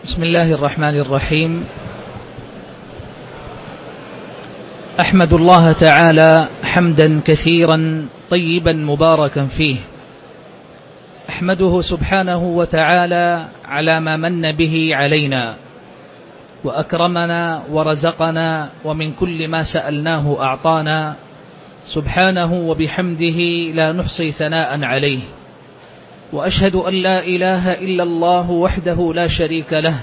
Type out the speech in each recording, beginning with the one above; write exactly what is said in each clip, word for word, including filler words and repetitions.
بسم الله الرحمن الرحيم. أحمد الله تعالى حمدا كثيرا طيبا مباركا فيه، أحمده سبحانه وتعالى على ما من به علينا وأكرمنا ورزقنا ومن كل ما سألناه أعطانا، سبحانه وبحمده لا نحصي ثناء عليه. وأشهد أن لا إله إلا الله وحده لا شريك له،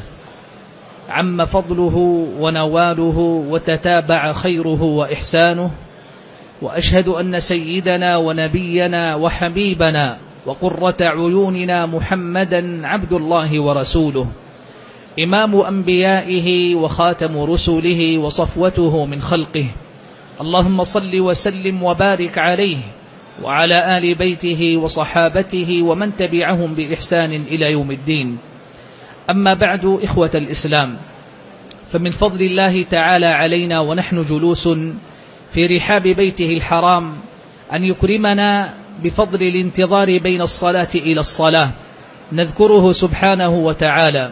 عم فضله ونواله وتتابع خيره وإحسانه. وأشهد أن سيدنا ونبينا وحبيبنا وقرة عيوننا محمدا عبد الله ورسوله، إمام أنبيائه وخاتم رسله وصفوته من خلقه. اللهم صل وسلم وبارك عليه وعلى آل بيته وصحابته ومن تبعهم بإحسان إلى يوم الدين. أما بعد، إخوة الإسلام، فمن فضل الله تعالى علينا ونحن جلوس في رحاب بيته الحرام أن يكرمنا بفضل الانتظار بين الصلاة إلى الصلاة، نذكره سبحانه وتعالى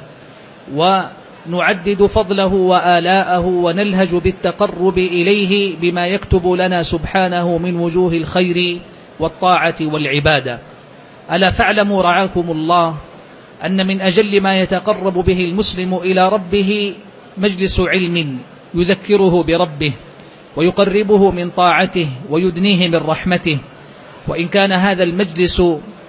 ونعدد فضله وآلاءه ونلهج بالتقرب إليه بما يكتب لنا سبحانه من وجوه الخير والطاعة والعبادة. ألا فاعلموا رعاكم الله أن من أجل ما يتقرب به المسلم إلى ربه مجلس علم يذكره بربه ويقربه من طاعته ويدنيه من رحمته. وإن كان هذا المجلس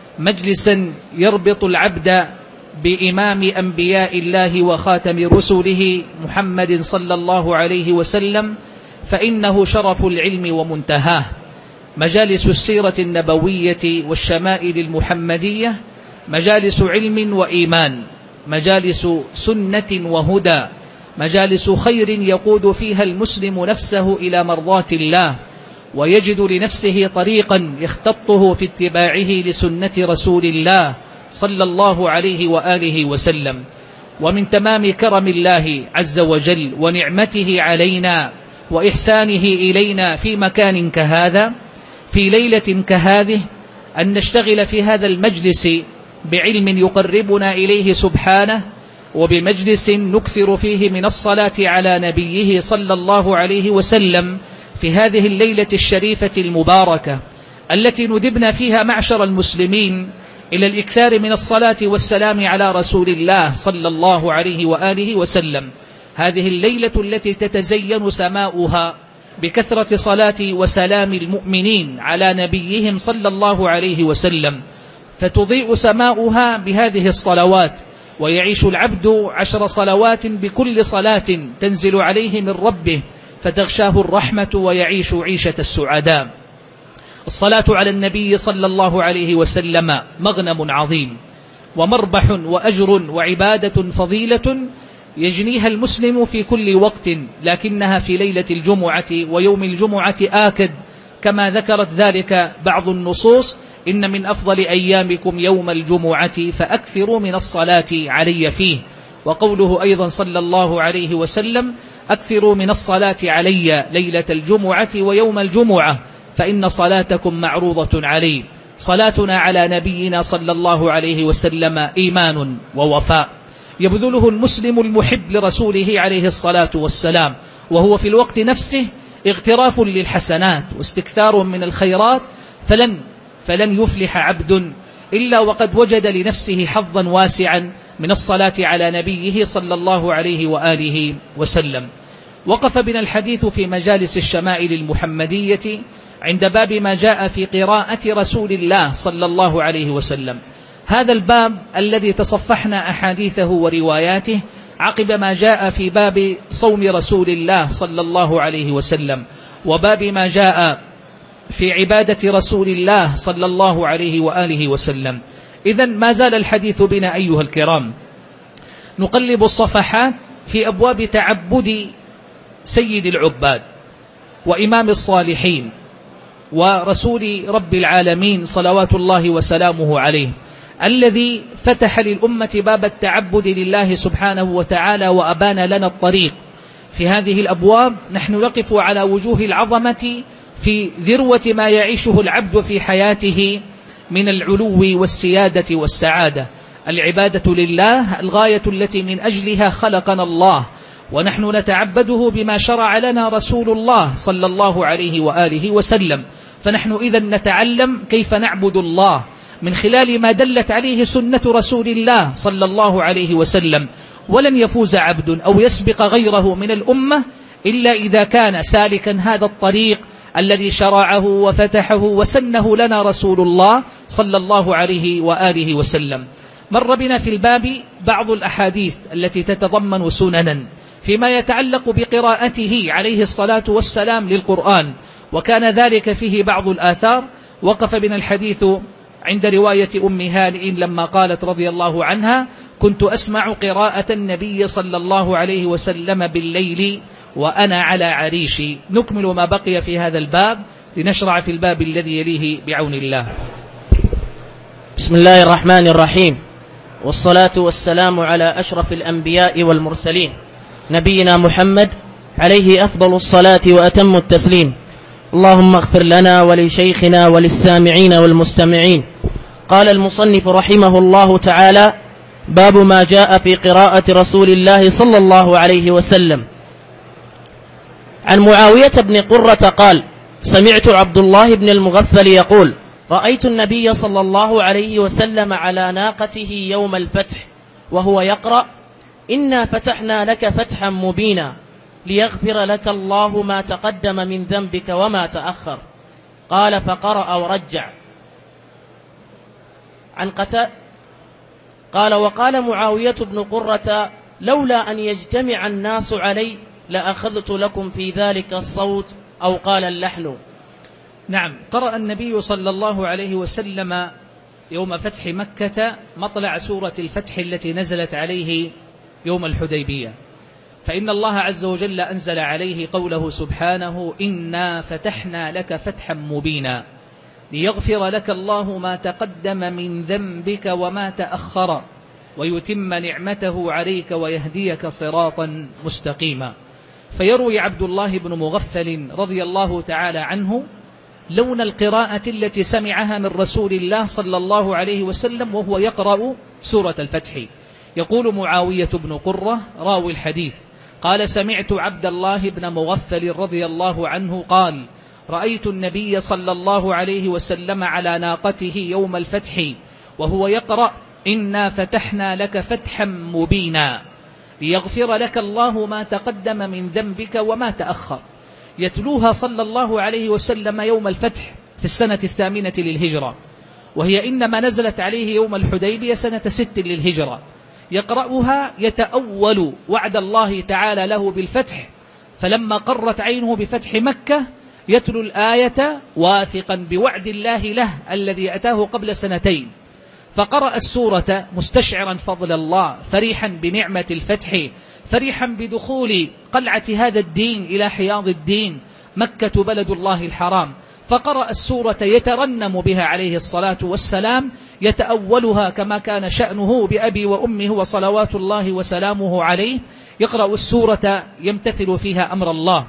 مجلسا يربط العبد بإمام أنبياء الله وخاتم رسله محمد صلى الله عليه وسلم، فإنه شرف العلم ومنتهاه. مجالس السيرة النبوية والشمائل المحمدية مجالس علم وإيمان، مجالس سنة وهدى، مجالس خير يقود فيها المسلم نفسه إلى مرضاة الله ويجد لنفسه طريقا يختطه في اتباعه لسنة رسول الله صلى الله عليه وآله وسلم. ومن تمام كرم الله عز وجل ونعمته علينا وإحسانه إلينا في مكان كهذا، في ليلة كهذه، أن نشتغل في هذا المجلس بعلم يقربنا إليه سبحانه، وبمجلس نكثر فيه من الصلاة على نبيه صلى الله عليه وسلم في هذه الليلة الشريفة المباركة التي ندبنا فيها معشر المسلمين إلى الإكثار من الصلاة والسلام على رسول الله صلى الله عليه وآله وسلم. هذه الليلة التي تتزين سماؤها بكثرة صلاة وسلام المؤمنين على نبيهم صلى الله عليه وسلم، فتضيء سماؤها بهذه الصلوات، ويعيش العبد عشر صلوات بكل صلاة تنزل عليه من ربه فتغشاه الرحمة ويعيش عيشة السعداء. الصلاة على النبي صلى الله عليه وسلم مغنم عظيم ومربح وأجر وعبادة فضيلة يجنيها المسلم في كل وقت، لكنها في ليلة الجمعة ويوم الجمعة آكد، كما ذكرت ذلك بعض النصوص: إن من أفضل أيامكم يوم الجمعة فأكثروا من الصلاة علي فيه. وقوله أيضا صلى الله عليه وسلم: أكثروا من الصلاة علي ليلة الجمعة ويوم الجمعة فإن صلاتكم معروضة علي. صلاتنا على نبينا صلى الله عليه وسلم إيمان ووفاء يبذله المسلم المحب لرسوله عليه الصلاة والسلام، وهو في الوقت نفسه اغتراف للحسنات واستكثار من الخيرات، فلن فلن يفلح عبد إلا وقد وجد لنفسه حظا واسعا من الصلاة على نبيه صلى الله عليه وآله وسلم. وقف بنا الحديث في مجالس الشمائل المحمدية عند باب ما جاء في قراءة رسول الله صلى الله عليه وسلم. هذا الباب الذي تصفحنا أحاديثه ورواياته عقب ما جاء في باب صوم رسول الله صلى الله عليه وسلم، وباب ما جاء في عبادة رسول الله صلى الله عليه وآله وسلم. إذن ما زال الحديث بنا أيها الكرام نقلب الصفحات في أبواب تعبد سيد العباد وإمام الصالحين ورسول رب العالمين صلوات الله وسلامه عليه، الذي فتح للأمة باب التعبد لله سبحانه وتعالى وأبان لنا الطريق. في هذه الأبواب نحن نقف على وجوه العظمة في ذروة ما يعيشه العبد في حياته من العلو والسيادة والسعادة. العبادة لله الغاية التي من أجلها خلقنا الله، ونحن نتعبده بما شرع لنا رسول الله صلى الله عليه وآله وسلم. فنحن إذن نتعلم كيف نعبد الله من خلال ما دلت عليه سنة رسول الله صلى الله عليه وسلم. ولن يفوز عبد أو يسبق غيره من الأمة إلا إذا كان سالكا هذا الطريق الذي شرعه وفتحه وسنه لنا رسول الله صلى الله عليه وآله وسلم. مر بنا في الباب بعض الأحاديث التي تتضمن سننا فيما يتعلق بقراءته عليه الصلاة والسلام للقرآن، وكان ذلك فيه بعض الآثار. وقف بنا الحديث عند رواية أم هانئ لما قالت رضي الله عنها: كنت أسمع قراءة النبي صلى الله عليه وسلم بالليل وأنا على عريشي. نكمل ما بقي في هذا الباب لنشرع في الباب الذي يليه بعون الله. بسم الله الرحمن الرحيم، والصلاة والسلام على أشرف الأنبياء والمرسلين نبينا محمد عليه أفضل الصلاة وأتم التسليم. اللهم اغفر لنا ولشيخنا وللسامعين والمستمعين. قال المصنف رحمه الله تعالى: باب ما جاء في قراءة رسول الله صلى الله عليه وسلم. عن معاوية بن قرة قال: سمعت عبد الله بن المغفل يقول: رأيت النبي صلى الله عليه وسلم على ناقته يوم الفتح وهو يقرأ: إنا فتحنا لك فتحا مبينا ليغفر لك الله ما تقدم من ذنبك وما تأخر. قال: فقرأ ورجع. عن قتادة قال: وقال معاوية بن قرة: لولا أن يجتمع الناس علي لأخذت لكم في ذلك الصوت، أو قال اللحن. نعم، قرأ النبي صلى الله عليه وسلم يوم فتح مكة مطلع سورة الفتح التي نزلت عليه يوم الحديبية، فإن الله عز وجل أنزل عليه قوله سبحانه: إنا فتحنا لك فتحا مبينا ليغفر لك الله ما تقدم من ذنبك وما تأخر ويتم نعمته عليك ويهديك صراطا مستقيما. فيروي عبد الله بن مغفل رضي الله تعالى عنه لون القراءة التي سمعها من رسول الله صلى الله عليه وسلم وهو يقرأ سورة الفتح. يقول معاوية بن قرة راوي الحديث قال: سمعت عبد الله بن مغفل رضي الله عنه قال: رأيت النبي صلى الله عليه وسلم على ناقته يوم الفتح وهو يقرأ: إنا فتحنا لك فتحا مبينا ليغفر لك الله ما تقدم من ذنبك وما تأخر. يتلوها صلى الله عليه وسلم يوم الفتح في السنة الثامنة للهجرة، وهي إنما نزلت عليه يوم الحديبية سنة ست للهجرة. يقرأها يتأول وعد الله تعالى له بالفتح، فلما قرت عينه بفتح مكة يتلو الآية واثقا بوعد الله له الذي أتاه قبل سنتين، فقرأ السورة مستشعرا فضل الله، فريحا بنعمة الفتح، فريحا بدخول قلعة هذا الدين إلى حياض الدين مكة بلد الله الحرام. فقرأ السورة يترنم بها عليه الصلاة والسلام، يتأولها كما كان شأنه بأبي وأمه وصلوات الله وسلامه عليه. يقرأ السورة يمتثل فيها أمر الله.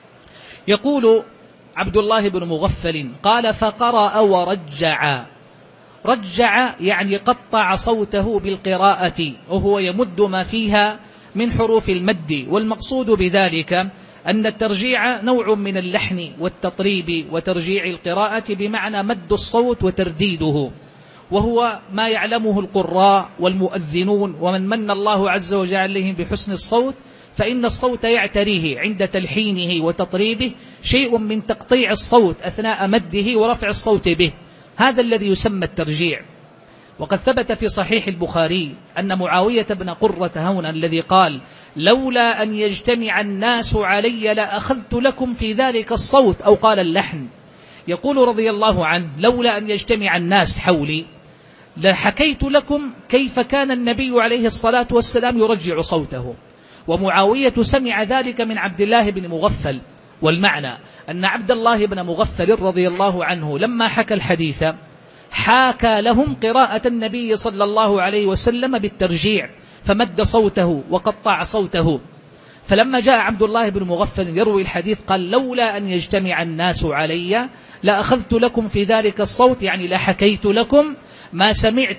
يقول عبد الله بن مغفل قال: فقرأ ورجع. رجع يعني قطع صوته بالقراءة وهو يمد ما فيها من حروف المد، والمقصود بذلك أن الترجيع نوع من اللحن والتطريب وترجيع القراءة بمعنى مد الصوت وترديده، وهو ما يعلمه القراء والمؤذنون ومن من الله عز وجل عليهم بحسن الصوت، فإن الصوت يعتريه عند تلحينه وتطريبه شيء من تقطيع الصوت أثناء مده ورفع الصوت به، هذا الذي يسمى الترجيع. وقد ثبت في صحيح البخاري أن معاوية بن قرة هنا الذي قال: لولا أن يجتمع الناس علي لأخذت لكم في ذلك الصوت، أو قال اللحن، يقول رضي الله عنه: لولا أن يجتمع الناس حولي لحكيت لكم كيف كان النبي عليه الصلاة والسلام يرجع صوته. ومعاوية سمع ذلك من عبد الله بن مغفل، والمعنى أن عبد الله بن مغفل رضي الله عنه لما حكى الحديث حاكى لهم قراءة النبي صلى الله عليه وسلم بالترجيع، فمد صوته وقطع صوته. فلما جاء عبد الله بن مغفل يروي الحديث قال: لولا أن يجتمع الناس علي لأخذت لكم في ذلك الصوت، يعني لحكيت لكم ما سمعت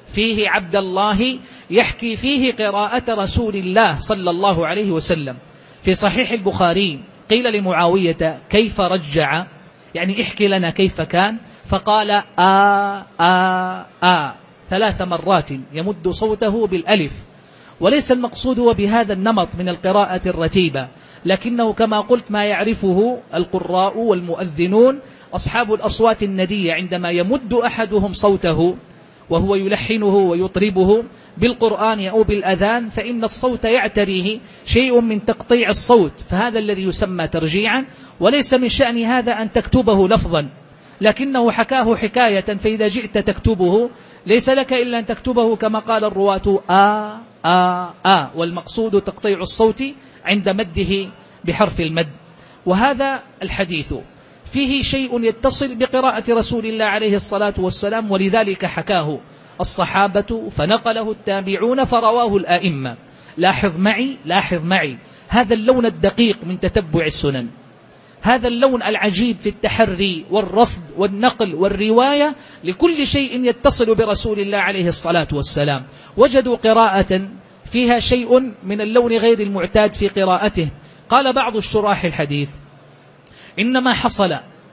فيه عبد الله يحكي فيه قراءة رسول الله صلى الله عليه وسلم. في صحيح البخاري قيل لمعاوية كيف رجع، يعني احكي لنا كيف كان، فقال آ آ آ ثلاث مرات يمد صوته بالألف. وليس المقصود هو بهذا النمط من القراءة الرتيبة، لكنه كما قلت ما يعرفه القراء والمؤذنون أصحاب الأصوات الندية، عندما يمد أحدهم صوته وهو يلحنه ويطربه بالقرآن أو بالأذان فإن الصوت يعتريه شيء من تقطيع الصوت، فهذا الذي يسمى ترجيعا. وليس من شأن هذا أن تكتبه لفظا، لكنه حكاه حكاية، فإذا جئت تكتبه ليس لك إلا أن تكتبه كما قال الرواة آ آ آ، والمقصود تقطيع الصوت عند مده بحرف المد. وهذا الحديث فيه شيء يتصل بقراءة رسول الله عليه الصلاة والسلام، ولذلك حكاه الصحابة فنقله التابعون فرواه الآئمة. لاحظ معي لاحظ معي هذا اللون الدقيق من تتبع السنن، هذا اللون العجيب في التحري والرصد والنقل والرواية لكل شيء يتصل برسول الله عليه الصلاة والسلام. وجدوا قراءة فيها شيء من اللون غير المعتاد في قراءته. قال بعض الشراح الحديث إنما حصل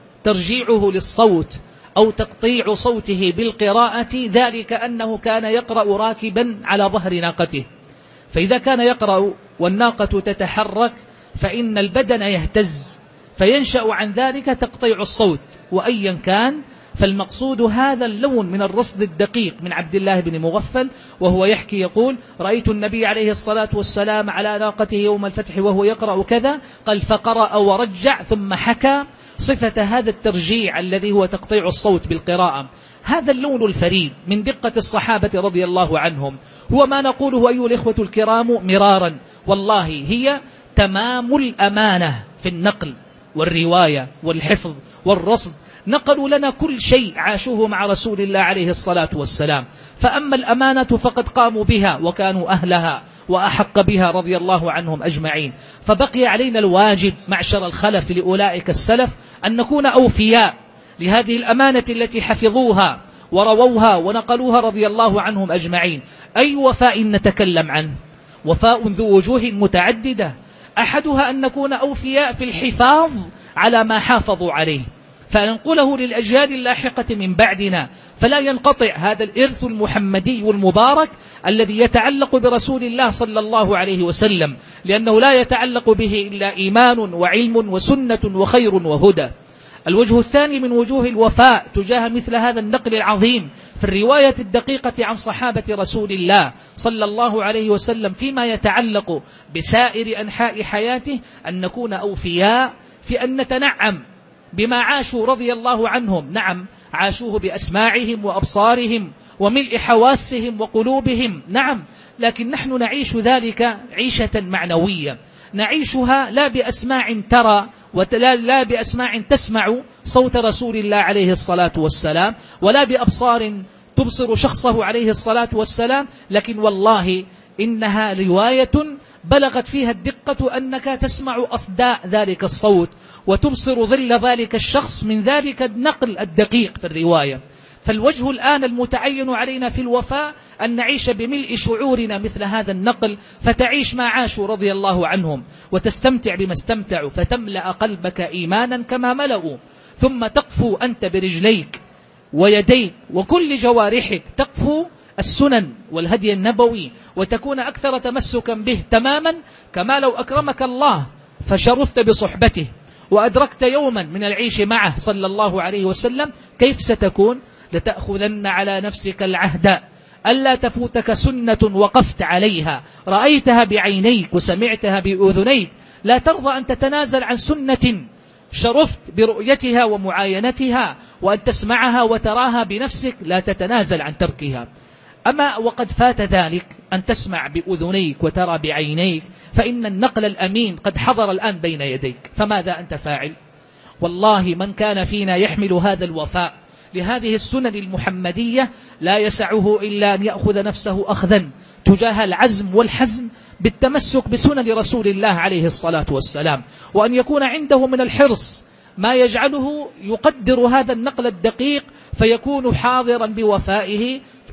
ترجيعه للصوت أو تقطيع صوته بالقراءة ذلك أنه كان يقرأ راكبا على ظهر ناقته، فإذا كان يقرأ والناقة تتحرك فإن البدن يهتز، فينشأ عن ذلك تقطيع الصوت. وأيا كان فالمقصود هذا اللون من الرصد الدقيق من عبد الله بن مغفل، وهو يحكي يقول رأيت النبي عليه الصلاة والسلام على ناقته يوم الفتح وهو يقرأ كذا، قال فقرأ ورجع، ثم حكى صفة هذا الترجيع الذي هو تقطيع الصوت بالقراءة. هذا اللون الفريد من دقة الصحابة رضي الله عنهم هو ما نقوله أيها الإخوة الكرام مرارا، والله هي تمام الأمانة في النقل والرواية والحفظ والرصد. نقلوا لنا كل شيء عاشوه مع رسول الله عليه الصلاة والسلام، فأما الأمانة فقد قاموا بها وكانوا أهلها وأحق بها رضي الله عنهم أجمعين. فبقي علينا الواجب معشر الخلف لأولئك السلف أن نكون أوفياء لهذه الأمانة التي حفظوها ورووها ونقلوها رضي الله عنهم أجمعين. أي وفاء نتكلم عنه؟ وفاء ذو وجوه متعددة، أحدها أن نكون أوفياء في الحفاظ على ما حافظوا عليه فننقله للأجيال اللاحقة من بعدنا، فلا ينقطع هذا الإرث المحمدي والمبارك الذي يتعلق برسول الله صلى الله عليه وسلم، لأنه لا يتعلق به إلا إيمان وعلم وسنة وخير وهدى. الوجه الثاني من وجوه الوفاء تجاه مثل هذا النقل العظيم في الرواية الدقيقة عن صحابة رسول الله صلى الله عليه وسلم فيما يتعلق بسائر أنحاء حياته، أن نكون أوفياء في أن نتنعم بما عاشوا رضي الله عنهم. نعم عاشوه بأسماعهم وأبصارهم وملء حواسهم وقلوبهم، نعم، لكن نحن نعيش ذلك عيشة معنوية، نعيشها لا بأسماع ترى ولا بأسماع تسمع صوت رسول الله عليه الصلاة والسلام، ولا بأبصار تبصر شخصه عليه الصلاة والسلام، لكن والله إنها رواية بلغت فيها الدقة أنك تسمع أصداء ذلك الصوت وتبصر ظل ذلك الشخص من ذلك النقل الدقيق في الرواية. فالوجه الآن المتعين علينا في الوفاء أن نعيش بملء شعورنا مثل هذا النقل، فتعيش ما عاشوا رضي الله عنهم وتستمتع بما استمتعوا، فتملأ قلبك إيمانا كما ملأوا، ثم تقفو أنت برجليك ويديك وكل جوارحك، تقفو السنن والهدي النبوي وتكون أكثر تمسكا به تماما، كما لو أكرمك الله فشرفت بصحبته وأدركت يوما من العيش معه صلى الله عليه وسلم، كيف ستكون؟ لتأخذن على نفسك العهد ألا تفوتك سنة وقفت عليها، رأيتها بعينيك وسمعتها بأذنيك، لا ترضى أن تتنازل عن سنة شرفت برؤيتها ومعاينتها، وأن تسمعها وتراها بنفسك لا تتنازل عن تركها. أما وقد فات ذلك أن تسمع بأذنيك وترى بعينيك، فإن النقل الأمين قد حضر الآن بين يديك، فماذا أنت فاعل؟ والله من كان فينا يحمل هذا الوفاء لهذه السنن المحمدية لا يسعه إلا أن يأخذ نفسه أخذا تجاه العزم والحزم بالتمسك بسنن رسول الله عليه الصلاة والسلام، وأن يكون عنده من الحرص ما يجعله يقدر هذا النقل الدقيق فيكون حاضرا بوفائه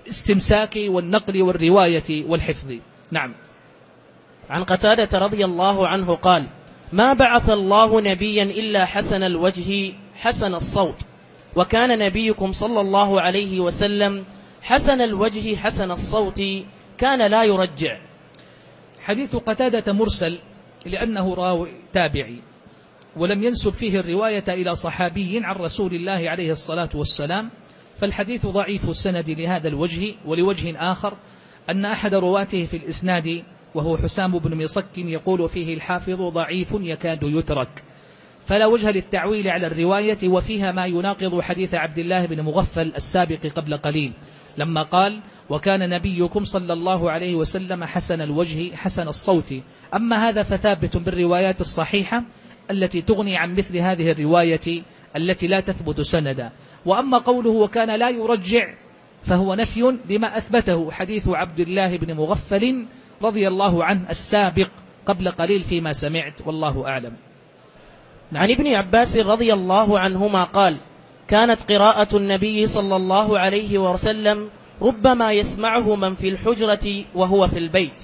الاستمساك والنقل والرواية والحفظ. نعم. عن قتادة رضي الله عنه قال: ما بعث الله نبيا إلا حسن الوجه حسن الصوت، وكان نبيكم صلى الله عليه وسلم حسن الوجه حسن الصوت كان لا يرجع. حديث قتادة مرسل لأنه راوي تابعي، ولم ينسب فيه الرواية إلى صحابي عن رسول الله عليه الصلاة والسلام، فالحديث ضعيف السند لهذا الوجه. ولوجه آخر أن أحد رواته في الإسناد وهو حسام بن مصك يقول فيه الحافظ ضعيف يكاد يترك، فلا وجه للتعويل على الرواية، وفيها ما يناقض حديث عبد الله بن مغفل السابق قبل قليل لما قال: وكان نبيكم صلى الله عليه وسلم حسن الوجه حسن الصوت. أما هذا فثابت بالروايات الصحيحة التي تغني عن مثل هذه الرواية التي لا تثبت سندا. وأما قوله وكان لا يرجع فهو نفي لما أثبته حديث عبد الله بن مغفل رضي الله عنه السابق قبل قليل فيما سمعت، والله أعلم. عن ابن عباس رضي الله عنهما قال: كانت قراءة النبي صلى الله عليه وسلم ربما يسمعه من في الحجرة وهو في البيت.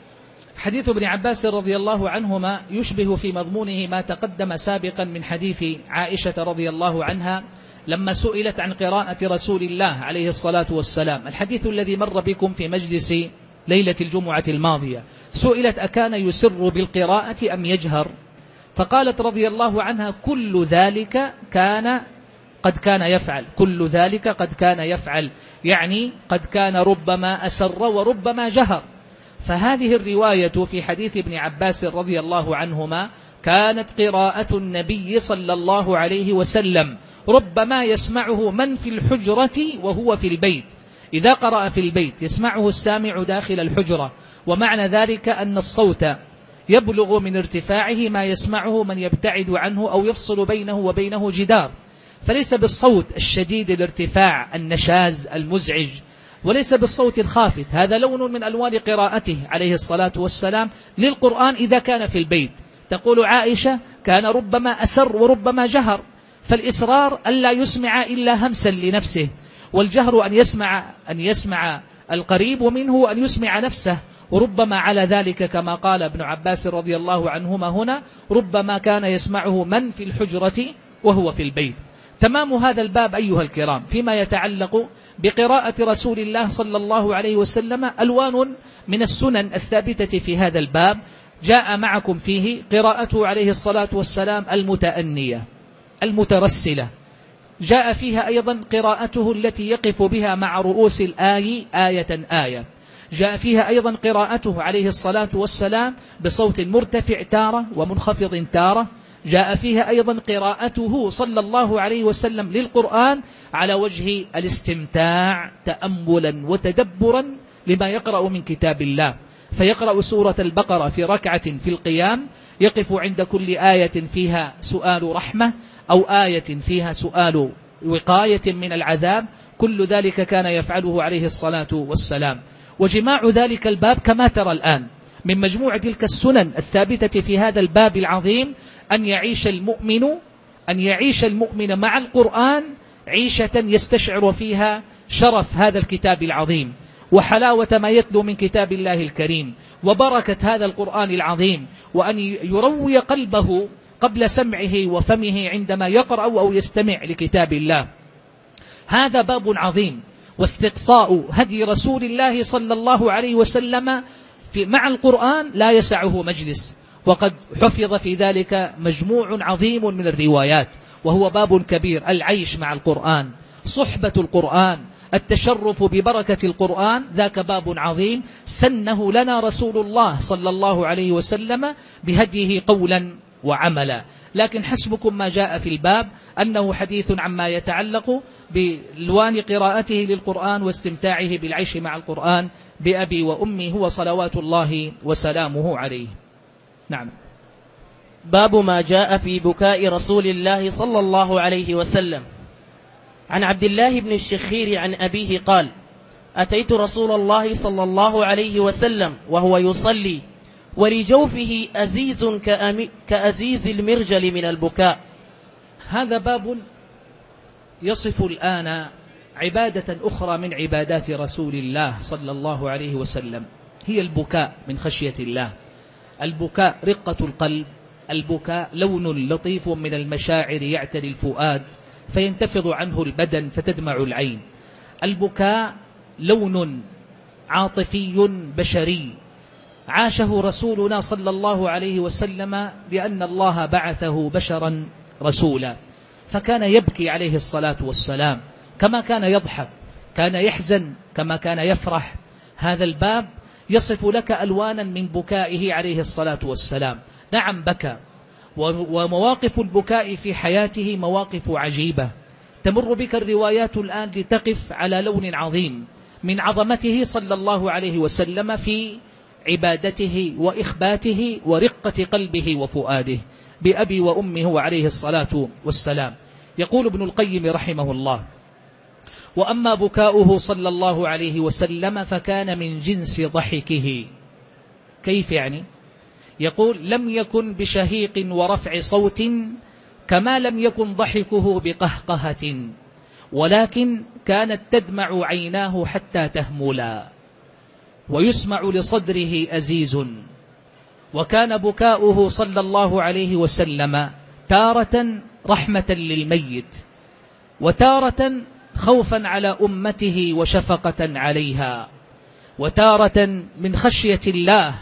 حديث ابن عباس رضي الله عنهما يشبه في مضمونه ما تقدم سابقا من حديث عائشة رضي الله عنها لما سئلت عن قراءة رسول الله عليه الصلاة والسلام، الحديث الذي مر بكم في مجلس ليلة الجمعة الماضية، سئلت أكان يسر بالقراءة أم يجهر؟ فقالت رضي الله عنها: كل ذلك كان قد كان يفعل، كل ذلك قد كان يفعل، يعني قد كان ربما أسر وربما جهر. فهذه الرواية في حديث ابن عباس رضي الله عنهما كانت قراءة النبي صلى الله عليه وسلم ربما يسمعه من في الحجرة وهو في البيت، إذا قرأ في البيت يسمعه السامع داخل الحجرة، ومعنى ذلك أن الصوت يبلغ من ارتفاعه ما يسمعه من يبتعد عنه أو يفصل بينه وبينه جدار، فليس بالصوت الشديد الارتفاع النشاز المزعج، وليس بالصوت الخافت. هذا لون من ألوان قراءته عليه الصلاة والسلام للقرآن إذا كان في البيت. تقول عائشة: كان ربما أسر وربما جهر، فالإسرار ألا يسمع إلا همسا لنفسه، والجهر أن يسمع أن يسمع القريب منه أن يسمع نفسه، وربما على ذلك كما قال ابن عباس رضي الله عنهما هنا ربما كان يسمعه من في الحجرة وهو في البيت. تمام هذا الباب أيها الكرام فيما يتعلق بقراءة رسول الله صلى الله عليه وسلم ألوان من السنن الثابتة في هذا الباب جاء معكم فيه قراءته عليه الصلاة والسلام المتأنية المترسلة، جاء فيها أيضا قراءته التي يقف بها مع رؤوس الآي آية آية، جاء فيها أيضا قراءته عليه الصلاة والسلام بصوت مرتفع تارة ومنخفض تارة، جاء فيها أيضا قراءته صلى الله عليه وسلم للقرآن على وجه الاستمتاع تأملا وتدبرا لما يقرأ من كتاب الله، فيقرأ سورة البقرة في ركعة في القيام، يقف عند كل آية فيها سؤال رحمة أو آية فيها سؤال وقاية من العذاب، كل ذلك كان يفعله عليه الصلاة والسلام. وجماع ذلك الباب كما ترى الآن من مجموع تلك السنن الثابتة في هذا الباب العظيم أن يعيش المؤمن أن يعيش المؤمن مع القرآن عيشة يستشعر فيها شرف هذا الكتاب العظيم وحلاوة ما يتلو من كتاب الله الكريم وبركة هذا القرآن العظيم، وأن يروي قلبه قبل سمعه وفمه عندما يقرأ أو يستمع لكتاب الله. هذا باب عظيم، واستقصاء هدي رسول الله صلى الله عليه وسلم في مع القرآن لا يسعه مجلس، وقد حفظ في ذلك مجموع عظيم من الروايات، وهو باب كبير: العيش مع القرآن، صحبة القرآن، التشرف ببركة القرآن، ذاك باب عظيم سنه لنا رسول الله صلى الله عليه وسلم بهديه قولا وعملا. لكن حسبكم ما جاء في الباب أنه حديث عما يتعلق بلوان قراءته للقرآن واستمتاعه بالعيش مع القرآن بأبي وأمي هو صلوات الله وسلامه عليه. نعم. باب ما جاء في بكاء رسول الله صلى الله عليه وسلم. عن عبد الله بن الشخير عن أبيه قال: أتيت رسول الله صلى الله عليه وسلم وهو يصلي ولجوفه أزيز كأزيز المرجل من البكاء. هذا باب يصف الآن عبادة أخرى من عبادات رسول الله صلى الله عليه وسلم، هي البكاء من خشية الله. البكاء رقة القلب، البكاء لون لطيف من المشاعر يعتري الفؤاد فينتفض عنه البدن فتدمع العين. البكاء لون عاطفي بشري عاشه رسولنا صلى الله عليه وسلم لأن الله بعثه بشرا رسولا، فكان يبكي عليه الصلاة والسلام كما كان يضحك، كان يحزن كما كان يفرح. هذا الباب يصف لك ألوانا من بكائه عليه الصلاة والسلام. نعم بكى، ومواقف البكاء في حياته مواقف عجيبة تمر بك الروايات الآن لتقف على لون عظيم من عظمته صلى الله عليه وسلم في عبادته وإخباته ورقة قلبه وفؤاده بأبي وأمه عليه الصلاة والسلام. يقول ابن القيم رحمه الله: وأما بكاؤه صلى الله عليه وسلم فكان من جنس ضحكه. كيف يعني؟ يقول: لم يكن بشهيق ورفع صوت كما لم يكن ضحكه بقهقهة، ولكن كانت تدمع عيناه حتى تهملا، ويسمع لصدره أزيز. وكان بكاؤه صلى الله عليه وسلم تارة رحمة للميت، وتارة خوفا على أمته وشفقة عليها، وتارة من خشية الله،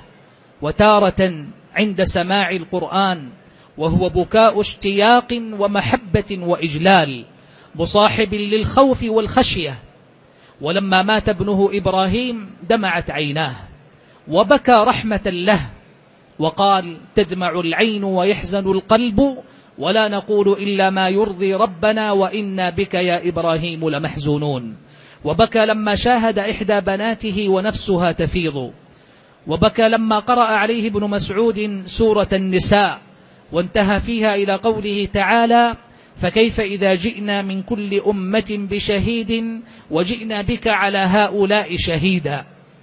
وتارة عند سماع القرآن، وهو بكاء اشتياق ومحبة وإجلال مصاحب للخوف والخشية. ولما مات ابنه إبراهيم دمعت عيناه وبكى رحمة له، وقال: تدمع العين ويحزن القلب ولا نقول إلا ما يرضي ربنا وإنا بك يا إبراهيم لمحزونون. وبكى لما شاهد إحدى بناته ونفسها تفيض، وبكى لما قرأ عليه ابن مسعود سورة النساء وانتهى فيها إلى قوله تعالى: فكيف إذا جئنا من كل أمة بشهيد وجئنا بك على هؤلاء شهيدا.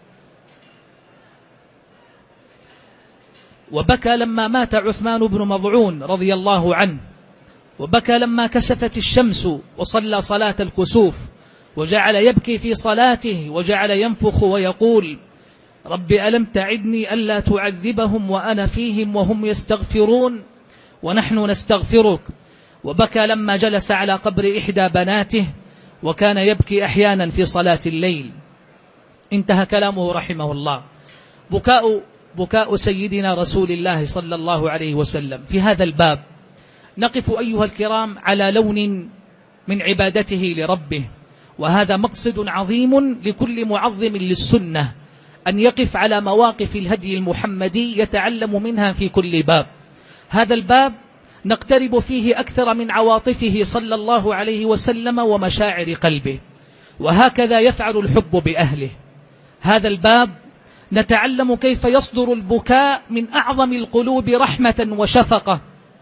وبكى لما مات عثمان بن مضعون رضي الله عنه، وبكى لما كسفت الشمس وصلى صلاة الكسوف، وجعل يبكي في صلاته وجعل ينفخ ويقول: رب ألم تعدني ألا تعذبهم وأنا فيهم وهم يستغفرون ونحن نستغفرك. وبكى لما جلس على قبر إحدى بناته، وكان يبكي أحيانا في صلاة الليل. انتهى كلامه رحمه الله. بكاء بكاء سيدنا رسول الله صلى الله عليه وسلم. في هذا الباب نقف أيها الكرام على لون من عبادته لربه، وهذا مقصد عظيم لكل معظم للسنة، أن يقف على مواقف الهدي المحمدي يتعلم منها في كل باب. هذا الباب نقترب فيه أكثر من عواطفه صلى الله عليه وسلم ومشاعر قلبه، وهكذا يفعل الحب بأهله. هذا الباب نتعلم كيف يصدر البكاء من أعظم القلوب رحمة وشفقة،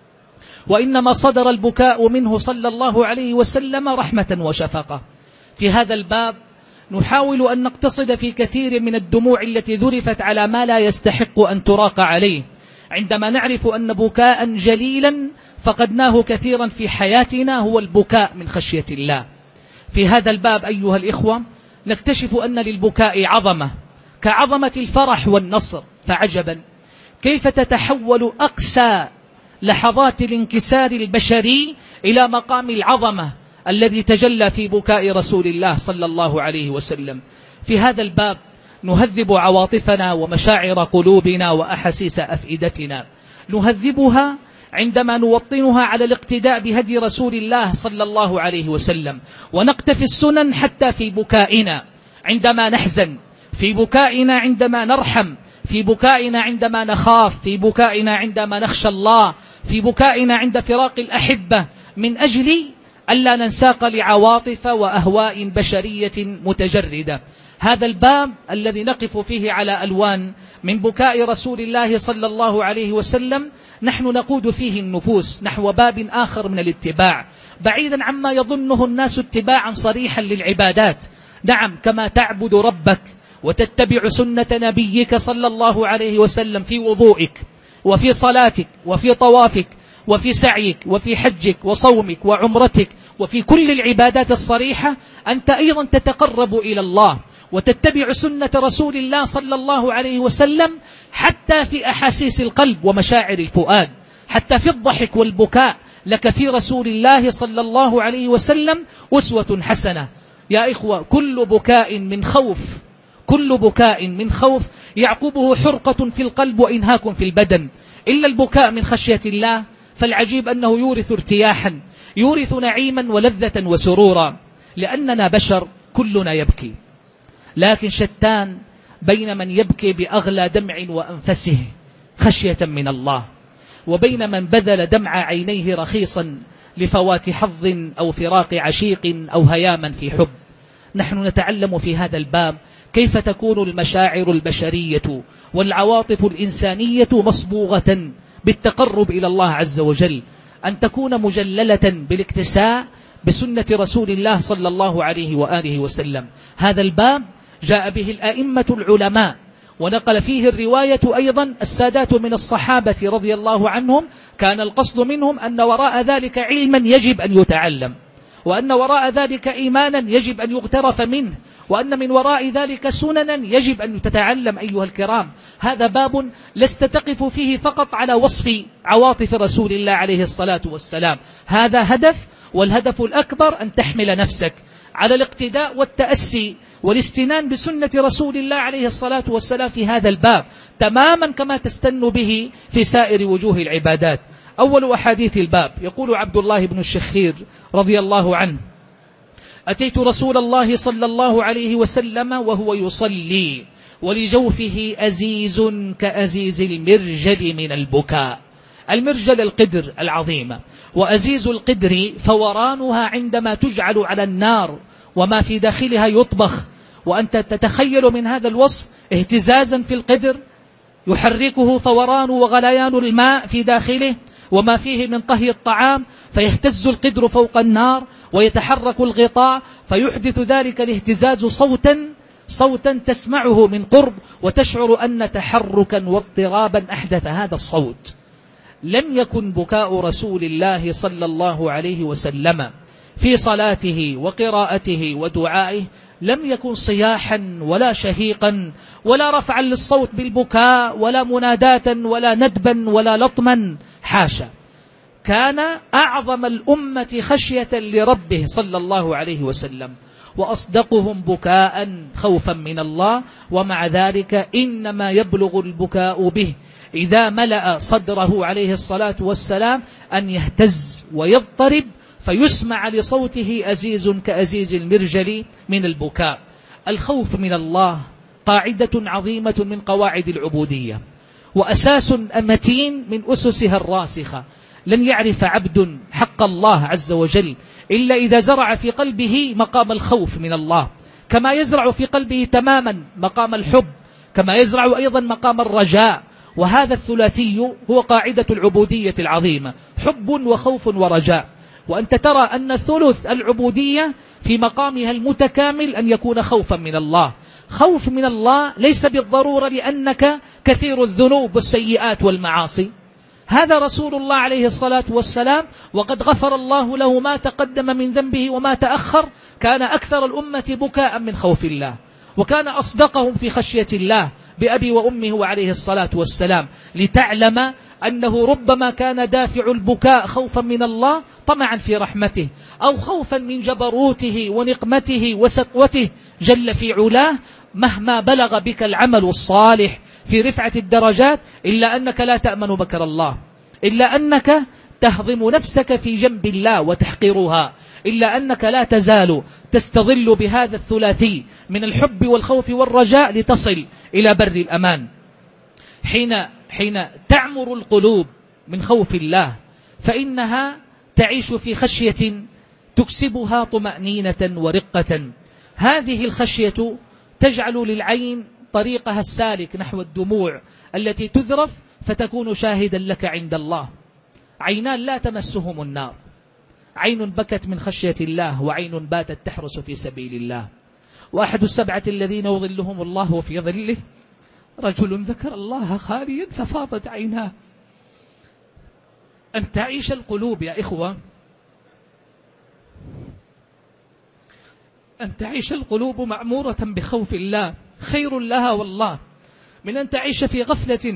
وإنما صدر البكاء منه صلى الله عليه وسلم رحمة وشفقة. في هذا الباب نحاول أن نقتصد في كثير من الدموع التي ذرفت على ما لا يستحق أن تراق عليه، عندما نعرف أن بكاء جليلا فقدناه كثيرا في حياتنا هو البكاء من خشية الله. في هذا الباب أيها الإخوة نكتشف أن للبكاء عظمة كعظمة الفرح والنصر. فعجبا كيف تتحول أقسى لحظات الانكسار البشري إلى مقام العظمة الذي تجلى في بكاء رسول الله صلى الله عليه وسلم. في هذا الباب نهذب عواطفنا ومشاعر قلوبنا وأحاسيس أفئدتنا، نهذبها عندما نوطنها على الاقتداء بهدي رسول الله صلى الله عليه وسلم، ونقتفي السنن حتى في بكائنا عندما نحزن، في بكائنا عندما نرحم، في بكائنا عندما نخاف، في بكائنا عندما نخشى الله، في بكائنا عند فراق الأحبة، من أجل ألا ننساق لعواطف وأهواء بشرية متجردة. هذا الباب الذي نقف فيه على ألوان من بكاء رسول الله صلى الله عليه وسلم نحن نقود فيه النفوس نحو باب آخر من الاتباع، بعيدا عما يظنه الناس اتباعا صريحا للعبادات. نعم، كما تعبد ربك وتتبع سنة نبيك صلى الله عليه وسلم في وضوئك وفي صلاتك وفي طوافك وفي سعيك وفي حجك وصومك وعمرتك وفي كل العبادات الصريحة أنت أيضا تتقرب إلى الله وتتبع سنة رسول الله صلى الله عليه وسلم، حتى في أحاسيس القلب ومشاعر الفؤاد، حتى في الضحك والبكاء لك في رسول الله صلى الله عليه وسلم أسوة حسنة. يا إخوة، كل بكاء من خوف كل بكاء من خوف يعقبه حرقة في القلب وإنهاك في البدن، إلا البكاء من خشية الله فالعجيب أنه يورث ارتياحا، يورث نعيما ولذة وسرورا، لأننا بشر كلنا يبكي، لكن شتان بين من يبكي بأغلى دمع وأنفسه خشية من الله، وبين من بذل دمع عينيه رخيصا لفوات حظ أو فراق عشيق أو هياما في حب. نحن نتعلم في هذا الباب كيف تكون المشاعر البشرية والعواطف الإنسانية مصبوغة بالتقرب إلى الله عز وجل، أن تكون مجللة بالاكتساء بسنة رسول الله صلى الله عليه وآله وسلم. هذا الباب جاء به الأئمة العلماء، ونقل فيه الرواية أيضا السادات من الصحابة رضي الله عنهم، كان القصد منهم أن وراء ذلك علما يجب أن يتعلم، وأن وراء ذلك إيمانا يجب أن يغترف منه، وأن من وراء ذلك سننا يجب أن تتعلم أيها الكرام. هذا باب لست تقف فيه فقط على وصف عواطف رسول الله عليه الصلاة والسلام، هذا هدف، والهدف الأكبر أن تحمل نفسك على الاقتداء والتأسي والاستنان بسنة رسول الله عليه الصلاة والسلام في هذا الباب، تماما كما تستن به في سائر وجوه العبادات. أول أحاديث الباب يقول عبد الله بن الشخير رضي الله عنه: أتيت رسول الله صلى الله عليه وسلم وهو يصلي ولجوفه أزيز كأزيز المرجل من البكاء. المرجل القدر العظيمة، وأزيز القدر فورانها عندما تجعل على النار وما في داخلها يطبخ، وأنت تتخيل من هذا الوصف اهتزازا في القدر يحركه فوران وغليان الماء في داخله وما فيه من طهي الطعام، فيهتز القدر فوق النار ويتحرك الغطاء، فيحدث ذلك الاهتزاز صوتا صوتا تسمعه من قرب وتشعر أن تحركا واضطرابا أحدث هذا الصوت. لم يكن بكاء رسول الله صلى الله عليه وسلم في صلاته وقراءته ودعائه لم يكن صياحا ولا شهيقا ولا رفعا للصوت بالبكاء ولا مناداة ولا ندبا ولا لطما، حاشا، كان أعظم الأمة خشية لربه صلى الله عليه وسلم وأصدقهم بكاء خوفا من الله، ومع ذلك إنما يبلغ البكاء به إذا ملأ صدره عليه الصلاة والسلام أن يهتز ويضطرب فيسمع لصوته أزيز كأزيز المرجل من البكاء. الخوف من الله قاعدة عظيمة من قواعد العبودية، وأساس متين من أسسها الراسخة. لن يعرف عبد حق الله عز وجل إلا إذا زرع في قلبه مقام الخوف من الله، كما يزرع في قلبه تماما مقام الحب، كما يزرع أيضا مقام الرجاء. وهذا الثلاثي هو قاعدة العبودية العظيمة، حب وخوف ورجاء. وأنت ترى أن ثلث العبودية في مقامها المتكامل أن يكون خوفا من الله. خوف من الله ليس بالضرورة لأنك كثير الذنوب والسيئات والمعاصي، هذا رسول الله عليه الصلاة والسلام وقد غفر الله له ما تقدم من ذنبه وما تأخر، كان أكثر الأمة بكاء من خوف الله، وكان أصدقهم في خشية الله بأبي وأمه عليه الصلاة والسلام، لتعلم أنه ربما كان دافع البكاء خوفا من الله طمعا في رحمته، أو خوفا من جبروته ونقمته وسطوته جل في علاه. مهما بلغ بك العمل الصالح في رفعة الدرجات إلا أنك لا تأمن مكر الله، إلا أنك تهضم نفسك في جنب الله وتحقرها، إلا أنك لا تزال تستظل بهذا الثلاثي من الحب والخوف والرجاء لتصل إلى بر الأمان. حين حين تعمر القلوب من خوف الله فإنها تعيش في خشية تكسبها طمأنينة ورقة. هذه الخشية تجعل للعين طريقها السالك نحو الدموع التي تذرف فتكون شاهدا لك عند الله. عينان لا تمسهم النار، عين بكت من خشية الله، وعين باتت تحرس في سبيل الله. وأحد السبعة الذين يظلهم الله في ظله رجل ذكر الله خاليا ففاضت عيناه. أن تعيش القلوب يا إخوة أن تعيش القلوب معمورة بخوف الله خير لها والله من أن تعيش في غفلة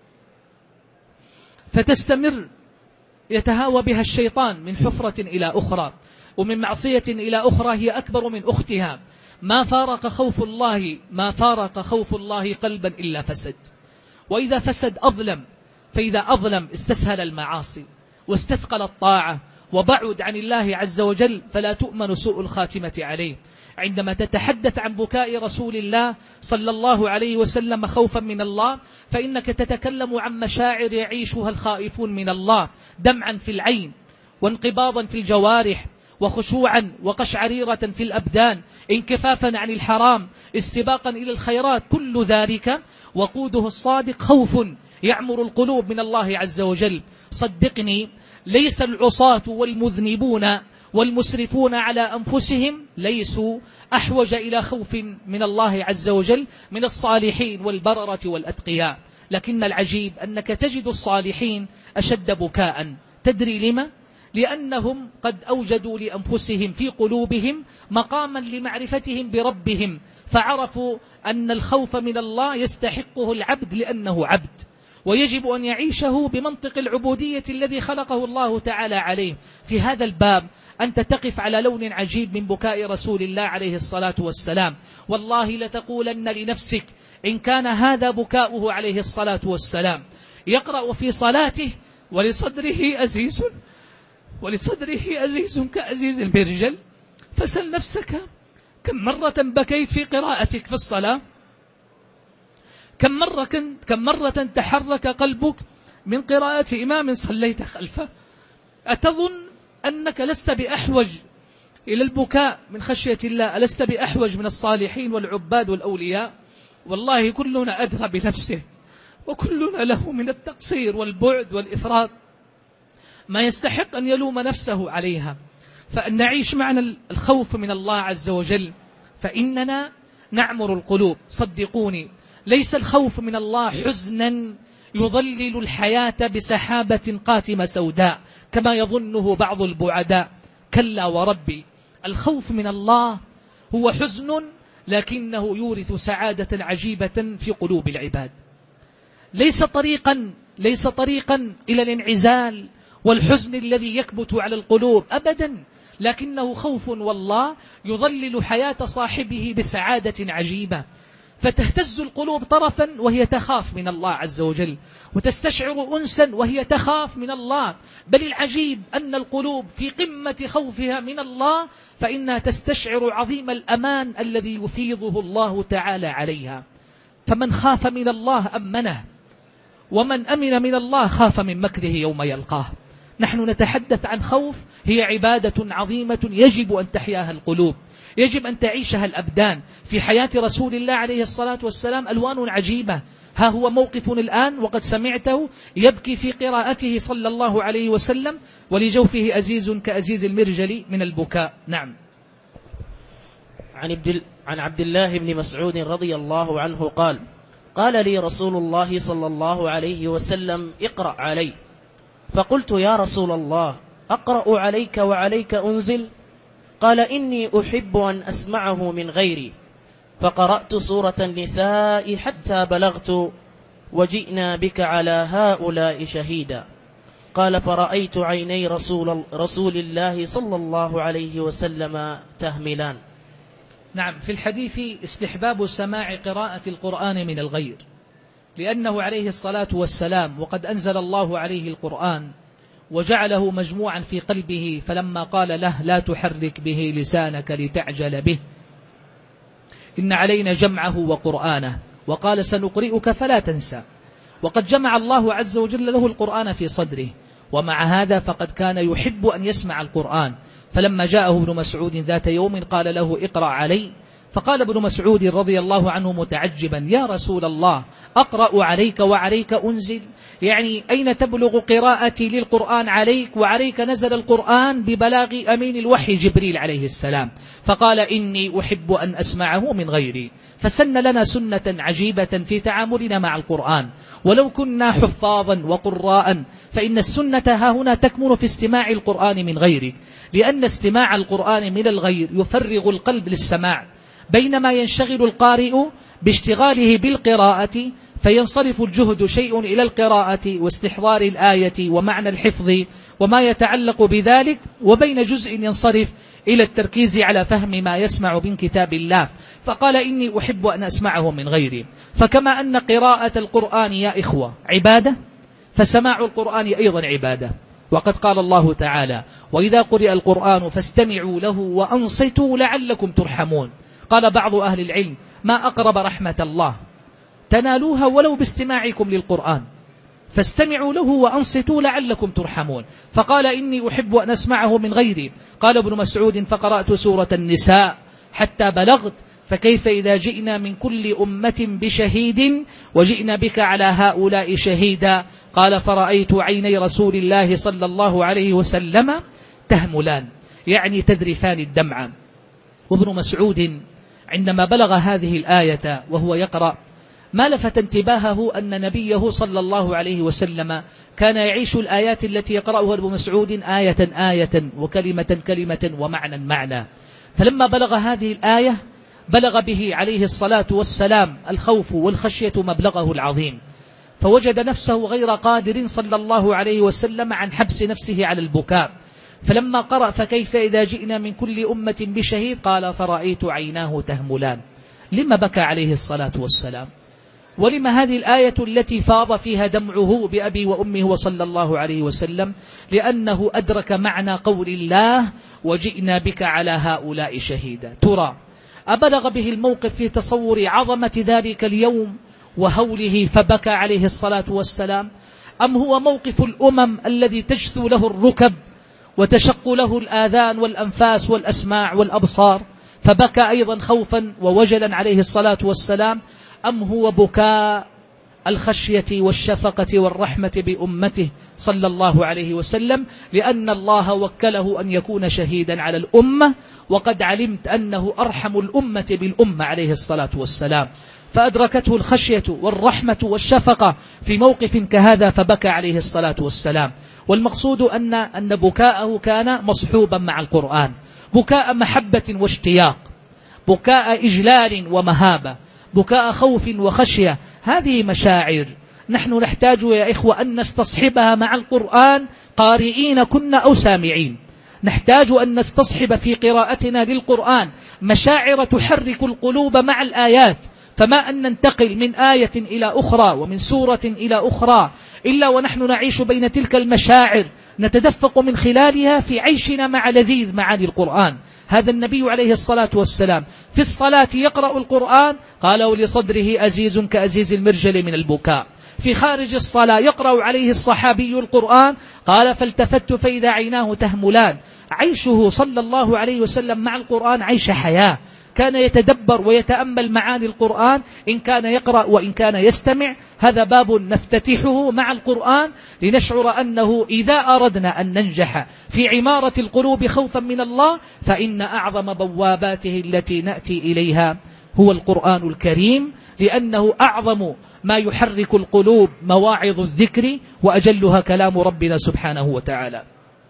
فتستمر يتهاوى بها الشيطان من حفرة إلى أخرى ومن معصية إلى أخرى هي أكبر من أختها. ما فارق خوف الله ما فارق خوف الله قلبا إلا فسد، وإذا فسد أظلم، فإذا أظلم استسهل المعاصي واستثقل الطاعة وبعد عن الله عز وجل، فلا تؤمن سوء الخاتمة عليه. عندما تتحدث عن بكاء رسول الله صلى الله عليه وسلم خوفا من الله، فإنك تتكلم عن مشاعر يعيشها الخائفون من الله، دمعا في العين وانقباضا في الجوارح وخشوعا وقشعريرة في الأبدان، انكفافا عن الحرام، استباقا إلى الخيرات. كل ذلك وقوده الصادق خوف يعمر القلوب من الله عز وجل. صدقني، ليس العصاة والمذنبون والمسرفون على أنفسهم ليسوا أحوج إلى خوف من الله عز وجل من الصالحين والبررة والأتقياء، لكن العجيب أنك تجد الصالحين أشد بكاء. تدري لما؟ لأنهم قد أوجدوا لأنفسهم في قلوبهم مقاما لمعرفتهم بربهم، فعرفوا أن الخوف من الله يستحقه العبد لأنه عبد، ويجب أن يعيشه بمنطق العبودية الذي خلقه الله تعالى عليه. في هذا الباب أنت تقف على لون عجيب من بكاء رسول الله عليه الصلاة والسلام. والله لتقولن لنفسك إن كان هذا بكاؤه عليه الصلاة والسلام يقرأ في صلاته ولصدره أزيز ولصدره أزيز كأزيز المرجل، فسل نفسك كم مرة بكيت في قراءتك في الصلاة؟ كم مرة, كم مرة تحرك قلبك من قراءة إمام صليت خلفه؟ أتظن أنك لست بأحوج إلى البكاء من خشية الله؟ ألست بأحوج من الصالحين والعباد والأولياء؟ والله كلنا أدرى بنفسه، وكلنا له من التقصير والبعد والإفراط ما يستحق أن يلوم نفسه عليها. فأن نعيش معنى الخوف من الله عز وجل، فإننا نعمر القلوب. صدقوني، ليس الخوف من الله حزنا يظلل الحياة بسحابة قاتمة سوداء كما يظنه بعض البعداء، كلا وربي. الخوف من الله هو حزن لكنه يورث سعادة عجيبة في قلوب العباد. ليس طريقا ليس طريقا إلى الانعزال والحزن الذي يكبت على القلوب أبدا، لكنه خوف والله يظلل حياة صاحبه بسعادة عجيبة. فتهتز القلوب طرفا وهي تخاف من الله عز وجل، وتستشعر أنسا وهي تخاف من الله. بل العجيب أن القلوب في قمة خوفها من الله فإنها تستشعر عظيم الأمان الذي يفيضه الله تعالى عليها. فمن خاف من الله أمنه، ومن أمن من الله خاف من مكره يوم يلقاه. نحن نتحدث عن خوف هي عبادة عظيمة يجب أن تحياها القلوب، يجب أن تعيشها الأبدان. في حياة رسول الله عليه الصلاة والسلام ألوان عجيبة. ها هو موقف الآن وقد سمعته يبكي في قراءته صلى الله عليه وسلم ولجوفه أزيز كأزيز المرجل من البكاء. نعم. عن عبد الله بن مسعود رضي الله عنه قال: قال لي رسول الله صلى الله عليه وسلم: اقرأ علي. فقلت: يا رسول الله، أقرأ عليك وعليك أنزل؟ قال: إني أحب أن أسمعه من غيري. فقرأت سورة النساء حتى بلغت: وجئنا بك على هؤلاء شهيدا. قال: فرأيت عيني رسول, رسول الله صلى الله عليه وسلم تهملان. نعم. في الحديث استحباب سماع قراءة القرآن من الغير، لأنه عليه الصلاة والسلام وقد أنزل الله عليه القرآن وجعله مجموعا في قلبه، فلما قال له: لا تحرك به لسانك لتعجل به، إن علينا جمعه وقرآنه، وقال: سنقرئك فلا تنسى. وقد جمع الله عز وجل له القرآن في صدره، ومع هذا فقد كان يحب أن يسمع القرآن. فلما جاءه ابن مسعود ذات يوم قال له: اقرأ علي. فقال ابن مسعود رضي الله عنه متعجبا: يا رسول الله، أقرأ عليك وعليك أنزل؟ يعني أين تبلغ قراءتي للقرآن عليك وعليك نزل القرآن ببلاغ أمين الوحي جبريل عليه السلام؟ فقال: إني أحب أن أسمعه من غيري. فسن لنا سنة عجيبة في تعاملنا مع القرآن. ولو كنا حفاظا وقراء فإن السنة ها هنا تكمن في استماع القرآن من غيرك، لأن استماع القرآن من الغير يفرغ القلب للسماع، بينما ينشغل القارئ باشتغاله بالقراءة فينصرف الجهد شيء إلى القراءة واستحضار الآية ومعنى الحفظ وما يتعلق بذلك، وبين جزء ينصرف إلى التركيز على فهم ما يسمع من كتاب الله. فقال إني أحب أن أسمعه من غيري. فكما أن قراءة القرآن يا إخوة عبادة، فسماع القرآن أيضا عبادة. وقد قال الله تعالى: وإذا قرئ القرآن فاستمعوا له وأنصتوا لعلكم ترحمون. قال بعض أهل العلم: ما أقرب رحمة الله، تنالوها ولو باستماعكم للقرآن، فاستمعوا له وأنصتوا لعلكم ترحمون. فقال إني أحب أن أسمعه من غيري. قال ابن مسعود: فقرأت سورة النساء حتى بلغت: فكيف إذا جئنا من كل أمة بشهيد وجئنا بك على هؤلاء شهيدا. قال: فرأيت عيني رسول الله صلى الله عليه وسلم تهملان، يعني تذرفان الدمع. وابن مسعود عندما بلغ هذه الآية وهو يقرأ ما لفت انتباهه أن نبيه صلى الله عليه وسلم كان يعيش الآيات التي يقرأها ابن مسعود آية آية وكلمة كلمة ومعنى معنى. فلما بلغ هذه الآية بلغ به عليه الصلاة والسلام الخوف والخشية مبلغه العظيم، فوجد نفسه غير قادر صلى الله عليه وسلم عن حبس نفسه على البكاء. فلما قرأ: فكيف إذا جئنا من كل أمة بشهيد، قال: فرأيت عيناه تهملان. لما بكى عليه الصلاة والسلام؟ ولما هذه الآية التي فاض فيها دمعه بأبي وأمه وصلى الله عليه وسلم؟ لأنه أدرك معنى قول الله: وجئنا بك على هؤلاء شهيدا. ترى أبلغ به الموقف في تصور عظمة ذلك اليوم وهوله فبكى عليه الصلاة والسلام، أم هو موقف الأمم الذي تجثو له الركب وتشق له الآذان والأنفاس والأسماع والأبصار فبكى أيضا خوفا ووجلا عليه الصلاة والسلام، أم هو بكاء الخشية والشفقة والرحمة بأمته صلى الله عليه وسلم، لأن الله وكله أن يكون شهيدا على الأمة، وقد علمت أنه أرحم الأمة بالأمة عليه الصلاة والسلام. فأدركته الخشية والرحمة والشفقة في موقف كهذا فبكى عليه الصلاة والسلام. والمقصود أن أن بكاءه كان مصحوبا مع القرآن، بكاء محبة واشتياق، بكاء إجلال ومهابة، بكاء خوف وخشية. هذه مشاعر نحن نحتاج يا إخوة أن نستصحبها مع القرآن، قارئين كنا أو سامعين. نحتاج أن نستصحب في قراءتنا للقرآن مشاعر تحرك القلوب مع الآيات، فما أن ننتقل من آية إلى أخرى ومن سورة إلى أخرى إلا ونحن نعيش بين تلك المشاعر، نتدفق من خلالها في عيشنا مع لذيذ معاني القرآن. هذا النبي عليه الصلاة والسلام في الصلاة يقرأ القرآن، قال: ولصدره أزيز كأزيز المرجل من البكاء. في خارج الصلاة يقرأ عليه الصحابي القرآن، قال: فالتفت فإذا عيناه تهملان. عيشه صلى الله عليه وسلم مع القرآن عيش حياة، كان يتدبر ويتأمل معاني القرآن إن كان يقرأ وإن كان يستمع. هذا باب نفتتحه مع القرآن لنشعر أنه إذا أردنا أن ننجح في عمارة القلوب خوفا من الله فإن أعظم بواباته التي نأتي إليها هو القرآن الكريم، لأنه أعظم ما يحرك القلوب مواعظ الذكر وأجلها كلام ربنا سبحانه وتعالى.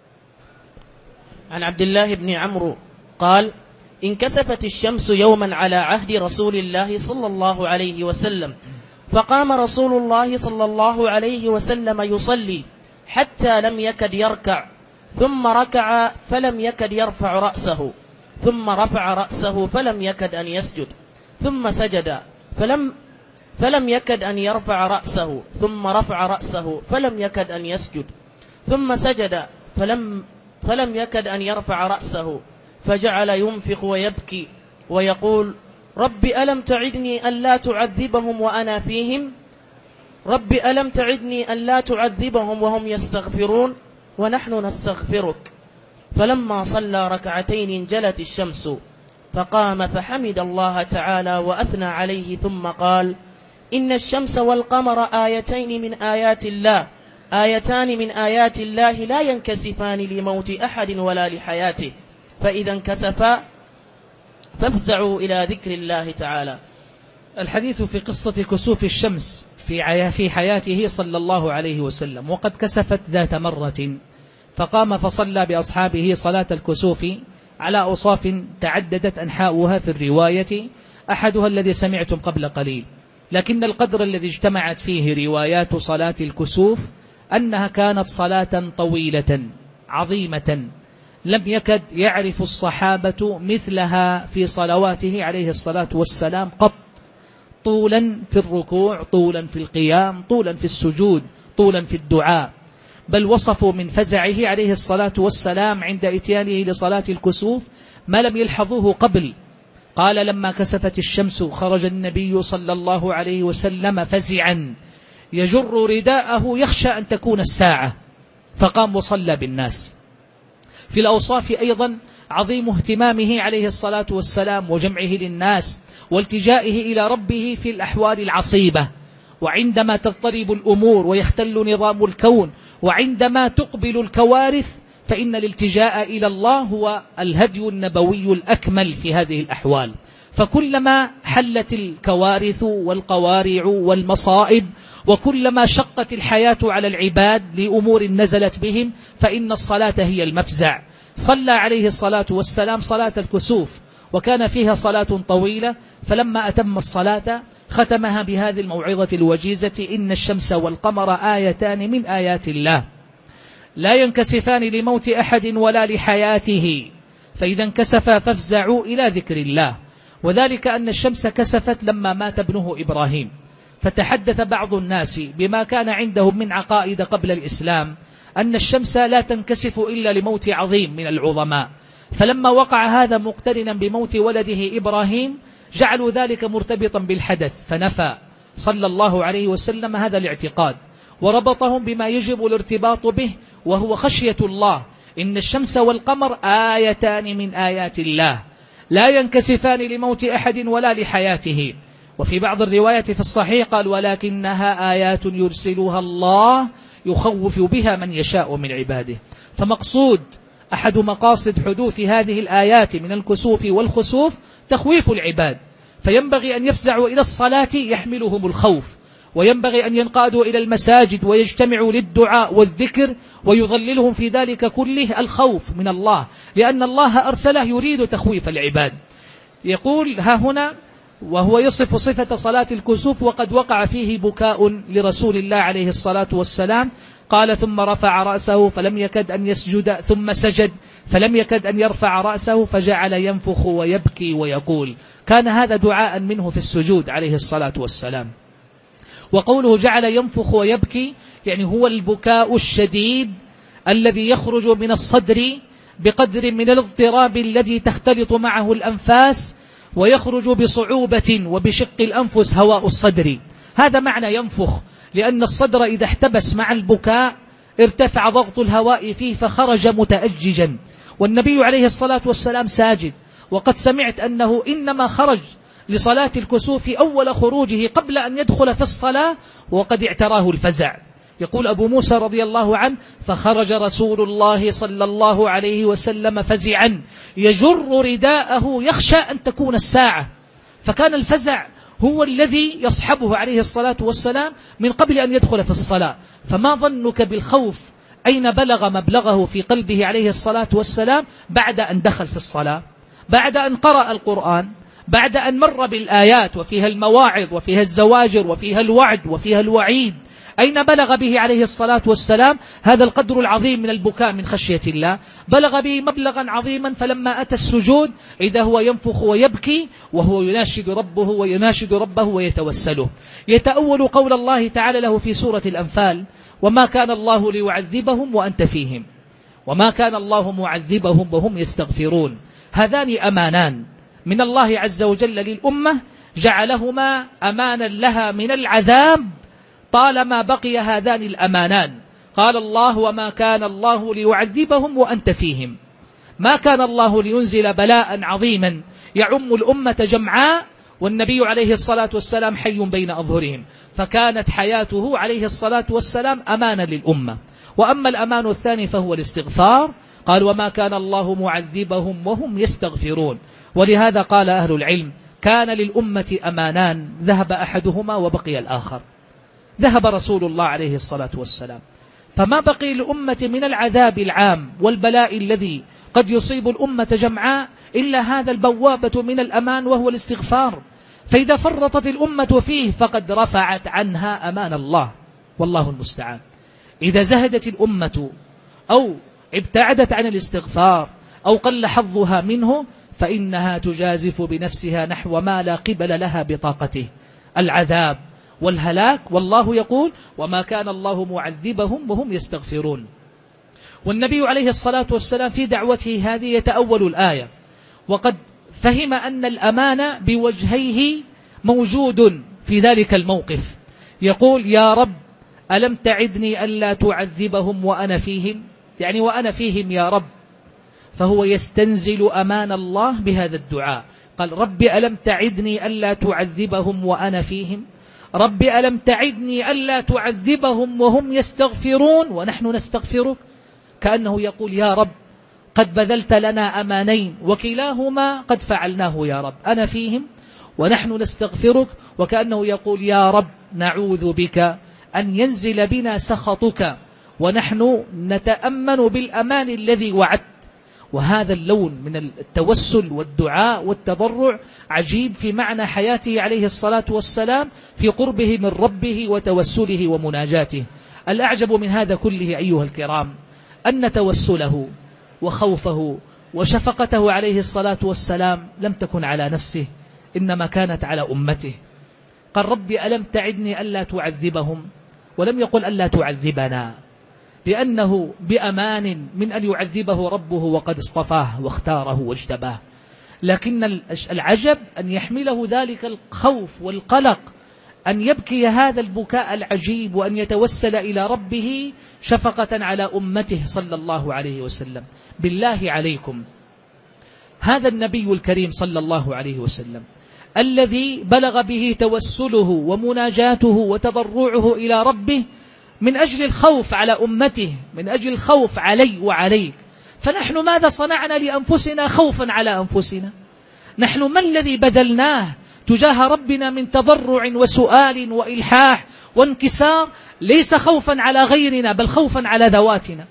عن عبد الله بن عمرو قال: انكسفت الشمس يوما على عهد رسول الله صلى الله عليه وسلم، فقام رسول الله صلى الله عليه وسلم يصلي حتى لم يكد يركع، ثم ركع فلم يكد يرفع رأسه، ثم رفع رأسه فلم يكد أن يسجد، ثم سجد فلم فلم يكد أن يرفع رأسه، ثم رفع رأسه فلم يكد أن يسجد، ثم سجد فلم فلم يكد أن يرفع رأسه، فجعل ينفق ويبكي ويقول: رب ألم تعدني أن لا تعذبهم وأنا فيهم؟ رب ألم تعدني أن لا تعذبهم وهم يستغفرون ونحن نستغفرك. فلما صلى ركعتين انجلت الشمس، فقام فحمد الله تعالى وأثنى عليه، ثم قال: إن الشمس والقمر آيتين من آيات الله، آيتان من آيات الله لا ينكسفان لموت أحد ولا لحياته، فإذا انكسفا فافزعوا إلى ذكر الله تعالى. الحديث في قصة كسوف الشمس في حياته صلى الله عليه وسلم. وقد كسفت ذات مرة فقام فصلى بأصحابه صلاة الكسوف على أوصاف تعددت أنحاؤها في الرواية، أحدها الذي سمعتم قبل قليل، لكن القدر الذي اجتمعت فيه روايات صلاة الكسوف أنها كانت صلاة طويلة عظيمة لم يكد يعرف الصحابة مثلها في صلواته عليه الصلاة والسلام قط، طولا في الركوع، طولا في القيام، طولا في السجود، طولا في الدعاء. بل وصفوا من فزعه عليه الصلاة والسلام عند إتيانه لصلاة الكسوف ما لم يلحظوه قبل. قال لما كسفت الشمس خرج النبي صلى الله عليه وسلم فزعا يجر رداءه يخشى أن تكون الساعة، فقام وصلى بالناس. في الأوصاف أيضا عظيم اهتمامه عليه الصلاة والسلام وجمعه للناس والتجائه إلى ربه في الأحوال العصيبة، وعندما تضطرب الأمور ويختل نظام الكون، وعندما تقبل الكوارث، فإن الالتجاء إلى الله هو الهدي النبوي الأكمل في هذه الأحوال. فكلما حلت الكوارث والقوارع والمصائب، وكلما شقت الحياة على العباد لأمور نزلت بهم، فإن الصلاة هي المفزع. صلى عليه الصلاة والسلام صلاة الكسوف وكان فيها صلاة طويلة، فلما أتم الصلاة ختمها بهذه الموعظة الوجيزة: إن الشمس والقمر آيتان من آيات الله لا ينكسفان لموت أحد ولا لحياته، فإذا انكسفا فافزعوا إلى ذكر الله. وذلك أن الشمس كسفت لما مات ابنه إبراهيم، فتحدث بعض الناس بما كان عندهم من عقائد قبل الإسلام أن الشمس لا تنكسف إلا لموت عظيم من العظماء، فلما وقع هذا مقترنا بموت ولده إبراهيم جعلوا ذلك مرتبطا بالحدث، فنفى صلى الله عليه وسلم هذا الاعتقاد وربطهم بما يجب الارتباط به، وهو خشية الله. إن الشمس والقمر آيتان من آيات الله لا ينكسفان لموت أحد ولا لحياته. وفي بعض الروايات في الصحيح قال: ولكنها آيات يرسلها الله يخوف بها من يشاء من عباده. فمقصود أحد مقاصد حدوث هذه الآيات من الكسوف والخسوف تخويف العباد، فينبغي أن يفزعوا إلى الصلاة يحملهم الخوف، وينبغي أن ينقادوا إلى المساجد ويجتمعوا للدعاء والذكر، ويظللهم في ذلك كله الخوف من الله، لأن الله أرسله يريد تخويف العباد. يقول ها هنا وهو يصف صفة صلاة الكسوف: وقد وقع فيه بكاء لرسول الله عليه الصلاة والسلام. قال: ثم رفع رأسه فلم يكد أن يسجد، ثم سجد فلم يكد أن يرفع رأسه، فجعل ينفخ ويبكي ويقول. كان هذا دعاء منه في السجود عليه الصلاة والسلام. وقوله جعل ينفخ ويبكي يعني هو البكاء الشديد الذي يخرج من الصدر بقدر من الاضطراب الذي تختلط معه الأنفاس، ويخرج بصعوبة وبشق الأنفس هواء الصدر. هذا معنى ينفخ، لأن الصدر إذا احتبس مع البكاء ارتفع ضغط الهواء فيه فخرج متأججا. والنبي عليه الصلاة والسلام ساجد، وقد سمعت أنه إنما خرج لصلاة الكسوف أول خروجه قبل أن يدخل في الصلاة وقد اعتراه الفزع. يقول أبو موسى رضي الله عنه: فخرج رسول الله صلى الله عليه وسلم فزعا يجر رداءه يخشى أن تكون الساعة. فكان الفزع هو الذي يصحبه عليه الصلاة والسلام من قبل أن يدخل في الصلاة. فما ظنك بالخوف أين بلغ مبلغه في قلبه عليه الصلاة والسلام بعد أن دخل في الصلاة، بعد أن قرأ القرآن، بعد أن مر بالآيات وفيها المواعظ وفيها الزواجر وفيها الوعد وفيها الوعيد. أين بلغ به عليه الصلاة والسلام هذا القدر العظيم من البكاء من خشية الله؟ بلغ به مبلغا عظيما، فلما أتى السجود إذا هو ينفخ ويبكي وهو يناشد ربه ويناشد ربه ويتوسله. يتأول قول الله تعالى له في سورة الأنفال: وما كان الله ليعذبهم وأنت فيهم وما كان الله معذبهم وهم يستغفرون. هذان أمانان من الله عز وجل للأمة، جعلهما أمانا لها من العذاب طالما بقي هذان الأمانان. قال الله: وما كان الله ليعذبهم وأنت فيهم. ما كان الله لينزل بلاء عظيما يعم الأمة جمعاء والنبي عليه الصلاة والسلام حي بين أظهرهم، فكانت حياته عليه الصلاة والسلام أمانا للأمة. وأما الأمان الثاني فهو الاستغفار. قال: وما كان الله معذبهم وهم يستغفرون. ولهذا قال أهل العلم: كان للأمة أمانان ذهب أحدهما وبقي الآخر. ذهب رسول الله عليه الصلاة والسلام، فما بقي للأمة من العذاب العام والبلاء الذي قد يصيب الأمة جمعاء إلا هذا البوابة من الأمان وهو الاستغفار. فإذا فرطت الأمة فيه فقد رفعت عنها أمان الله، والله المستعان. إذا زهدت الأمة أو ابتعدت عن الاستغفار أو قل حظها منه فإنها تجازف بنفسها نحو ما لا قبل لها بطاقته، العذاب والهلاك. والله يقول: وما كان الله معذبهم وهم يستغفرون. والنبي عليه الصلاة والسلام في دعوته هذه يتأول الآية، وقد فهم أن الأمان بوجهيه موجود في ذلك الموقف. يقول: يا رب ألم تعدني ألا تعذبهم وأنا فيهم، يعني وأنا فيهم يا رب. فهو يستنزل أمان الله بهذا الدعاء. قال: رب ألم تعدني ألا تعذبهم وأنا فيهم، رب ألم تعدني ألا تعذبهم وهم يستغفرون ونحن نستغفرك. كأنه يقول: يا رب قد بذلت لنا أمانين وكلاهما قد فعلناه يا رب، أنا فيهم ونحن نستغفرك. وكأنه يقول: يا رب نعوذ بك أن ينزل بنا سخطك ونحن نتأمن بالأمان الذي وعدت. وهذا اللون من التوسل والدعاء والتضرع عجيب في معنى حياته عليه الصلاة والسلام في قربه من ربه وتوسله ومناجاته. الأعجب من هذا كله أيها الكرام أن توسله وخوفه وشفقته عليه الصلاة والسلام لم تكن على نفسه، إنما كانت على أمته. قال: رب ألم تعدني ألا تعذبهم، ولم يقل ألا تعذبنا، لأنه بأمان من أن يعذبه ربه وقد اصطفاه واختاره واجتباه. لكن العجب أن يحمله ذلك الخوف والقلق أن يبكي هذا البكاء العجيب وأن يتوسل إلى ربه شفقة على أمته صلى الله عليه وسلم. بالله عليكم، هذا النبي الكريم صلى الله عليه وسلم الذي بلغ به توسله ومناجاته وتضرعه إلى ربه من أجل الخوف على أمته، من أجل الخوف علي وعليك، فنحن ماذا صنعنا لأنفسنا خوفا على أنفسنا؟ نحن ما الذي بذلناه تجاه ربنا من تضرع وسؤال وإلحاح وانكسار، ليس خوفا على غيرنا بل خوفا على ذواتنا.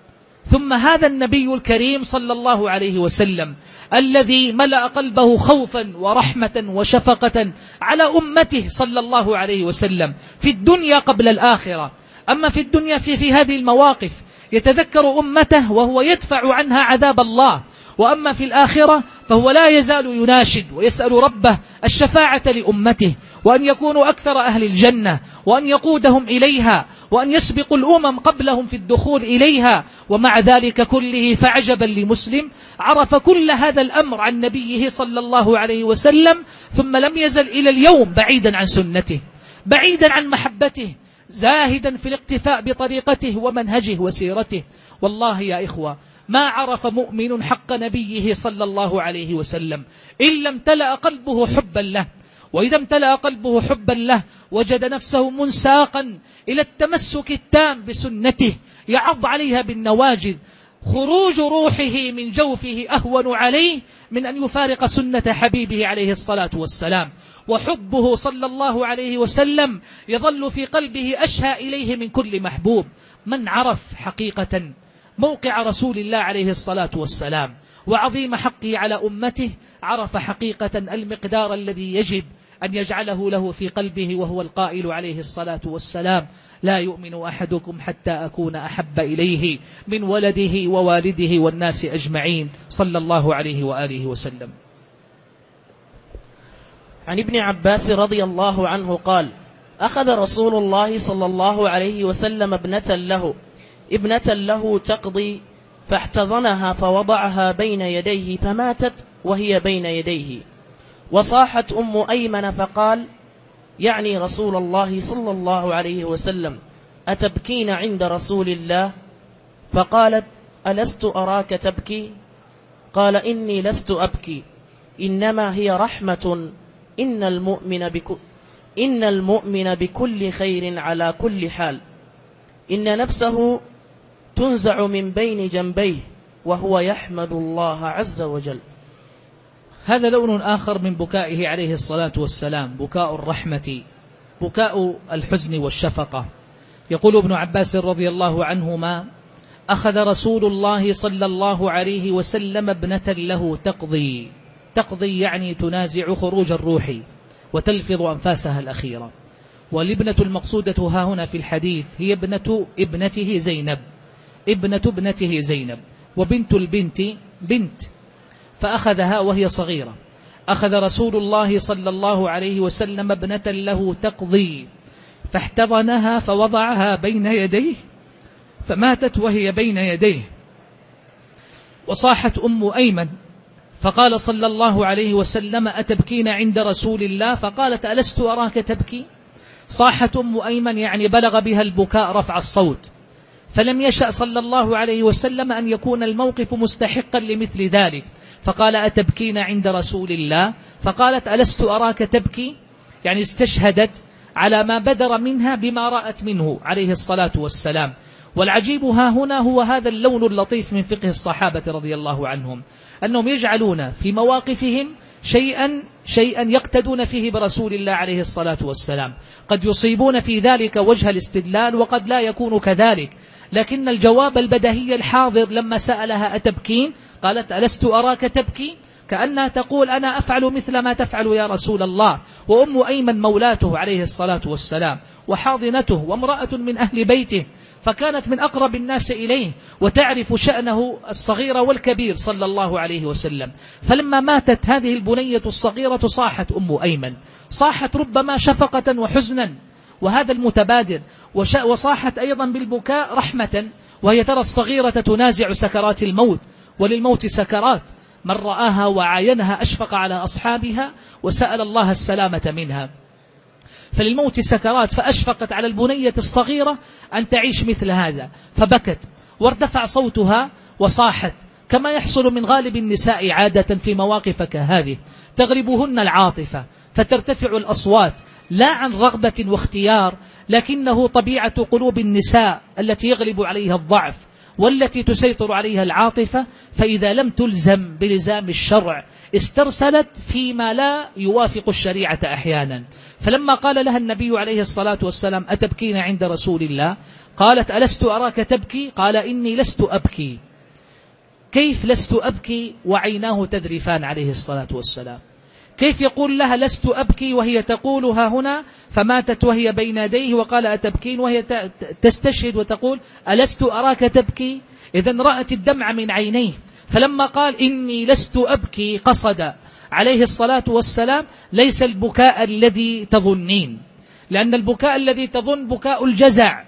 ثم هذا النبي الكريم صلى الله عليه وسلم الذي ملأ قلبه خوفا ورحمة وشفقة على أمته صلى الله عليه وسلم في الدنيا قبل الآخرة. أما في الدنيا في, في هذه المواقف يتذكر أمته وهو يدفع عنها عذاب الله، وأما في الآخرة فهو لا يزال يناشد ويسأل ربه الشفاعة لأمته، وأن يكونوا أكثر أهل الجنة، وأن يقودهم إليها، وأن يسبق الأمم قبلهم في الدخول إليها. ومع ذلك كله فعجبا لمسلم عرف كل هذا الأمر عن نبيه صلى الله عليه وسلم، ثم لم يزل إلى اليوم بعيدا عن سنته، بعيدا عن محبته، زاهدا في الاقتفاء بطريقته ومنهجه وسيرته. والله يا إخوة ما عرف مؤمن حق نبيه صلى الله عليه وسلم إلا امتلأ قلبه حبا له، وإذا امتلأ قلبه حبا له وجد نفسه منساقا إلى التمسك التام بسنته يعض عليها بالنواجذ. خروج روحه من جوفه أهون عليه من أن يفارق سنة حبيبه عليه الصلاة والسلام. وحبه صلى الله عليه وسلم يظل في قلبه أشهى إليه من كل محبوب. من عرف حقيقة موقع رسول الله عليه الصلاة والسلام وعظيم حقه على أمته عرف حقيقة المقدار الذي يجب أن يجعله له في قلبه، وهو القائل عليه الصلاة والسلام: لا يؤمن أحدكم حتى أكون أحب إليه من ولده ووالده والناس أجمعين، صلى الله عليه وآله وسلم. عن ابن عباس رضي الله عنه قال: أخذ رسول الله صلى الله عليه وسلم ابنة له ابنة له تقضي فاحتضنها فوضعها بين يديه فماتت وهي بين يديه، وصاحت أم أيمن فقال، يعني رسول الله صلى الله عليه وسلم: أتبكين عند رسول الله؟ فقالت: ألست أراك تبكي؟ قال: إني لست أبكي، إنما هي رحمة، إن المؤمن بكل, إن المؤمن بكل خير على كل حال، إن نفسه تنزع من بين جنبيه وهو يحمد الله عز وجل. هذا لون آخر من بكائه عليه الصلاة والسلام، بكاء الرحمة، بكاء الحزن والشفقة. يقول ابن عباس رضي الله عنهما: أخذ رسول الله صلى الله عليه وسلم ابنة له تقضي، تقضي يعني تنازع خروج الروح وتلفظ أنفاسها الأخيرة. والابنة المقصودة ها هنا في الحديث هي ابنة ابنته زينب، ابنة ابنته زينب، وبنت البنت بنت، فأخذها وهي صغيرة. أخذ رسول الله صلى الله عليه وسلم ابنة له تقضي فاحتضنها فوضعها بين يديه فماتت وهي بين يديه. وصاحت أم أيمن فقال صلى الله عليه وسلم: أتبكين عند رسول الله؟ فقالت: ألست أراك تبكي؟ صاحت أم أيمن يعني بلغ بها البكاء رفع الصوت، فلم يشأ صلى الله عليه وسلم أن يكون الموقف مستحقا لمثل ذلك، فقال: أتبكين عند رسول الله؟ فقالت: ألست أراك تبكي؟ يعني استشهدت على ما بدر منها بما رأت منه عليه الصلاة والسلام. والعجيب ها هنا هو هذا اللون اللطيف من فقه الصحابة رضي الله عنهم، أنهم يجعلون في مواقفهم شيئا شيئا يقتدون فيه برسول الله عليه الصلاة والسلام. قد يصيبون في ذلك وجه الاستدلال وقد لا يكون كذلك، لكن الجواب البديهي الحاضر لما سألها: أتبكين؟ قالت: ألست أراك تبكي؟ كأنها تقول: أنا أفعل مثل ما تفعل يا رسول الله. وأم أيمن مولاته عليه الصلاة والسلام وحاضنته وامرأة من أهل بيته، فكانت من أقرب الناس إليه وتعرف شأنه الصغير والكبير صلى الله عليه وسلم. فلما ماتت هذه البنية الصغيرة صاحت أم أيمن، صاحت ربما شفقة وحزنا، وهذا المتبادر، وصاحت أيضا بالبكاء رحمة، وهي ترى الصغيرة تنازع سكرات الموت، وللموت سكرات، من رآها وعاينها أشفق على أصحابها وسأل الله السلامة منها. فللموت سكرات، فأشفقت على البنية الصغيرة أن تعيش مثل هذا، فبكت وارتفع صوتها وصاحت، كما يحصل من غالب النساء عادة في مواقف كهذه، تغلبهن العاطفة فترتفع الأصوات، لا عن رغبة واختيار، لكنه طبيعة قلوب النساء التي يغلب عليها الضعف والتي تسيطر عليها العاطفة، فإذا لم تلزم بلزام الشرع استرسلت فيما لا يوافق الشريعة أحيانا. فلما قال لها النبي عليه الصلاة والسلام: أتبكين عند رسول الله؟ قالت: ألست أراك تبكي؟ قال: إني لست أبكي. كيف لست أبكي وعيناه تذرفان عليه الصلاة والسلام؟ كيف يقول لها لست أبكي وهي تقولها هنا فماتت وهي بين يديه، وقال: أتبكين؟ وهي تستشهد وتقول: ألست أراك تبكي؟ إذن رأت الدمع من عينيه. فلما قال: إني لست أبكي، قصد عليه الصلاة والسلام ليس البكاء الذي تظنين، لأن البكاء الذي تظن بكاء الجزع،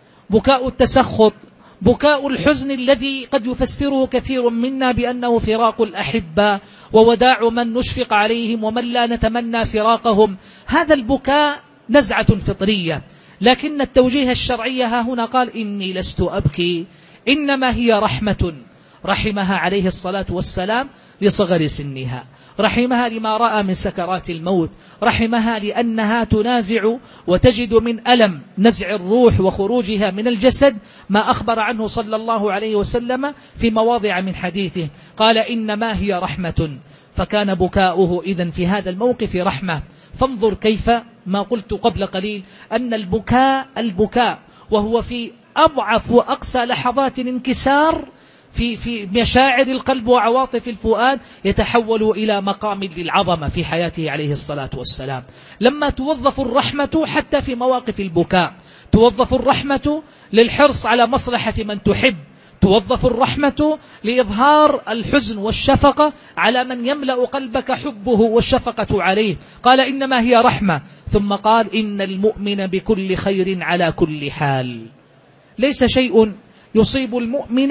بكاء التسخط، بكاء الحزن الذي قد يفسره كثير منا بأنه فراق الأحبة ووداع من نشفق عليهم ومن لا نتمنى فراقهم. هذا البكاء نزعة فطرية، لكن التوجيه الشرعي ها هنا قال: إني لست أبكي، إنما هي رحمة رحمها عليه الصلاة والسلام لصغر سنها، رحمها لما رأى من سكرات الموت، رحمها لأنها تنازع وتجد من ألم نزع الروح وخروجها من الجسد ما أخبر عنه صلى الله عليه وسلم في مواضع من حديثه، قال: إنما هي رحمة. فكان بكاؤه إذن في هذا الموقف رحمة. فانظر كيف ما قلت قبل قليل أن البكاء البكاء وهو في أضعف وأقسى لحظات الانكسار في في مشاعر القلب وعواطف الفؤاد يتحول إلى مقام للعظمة في حياته عليه الصلاة والسلام. لما توظف الرحمة حتى في مواقف البكاء، توظف الرحمة للحرص على مصلحة من تحب، توظف الرحمة لإظهار الحزن والشفقة على من يملأ قلبك حبه والشفقة عليه. قال: إنما هي رحمة، ثم قال: إن المؤمن بكل خير على كل حال. ليس شيء يصيب المؤمن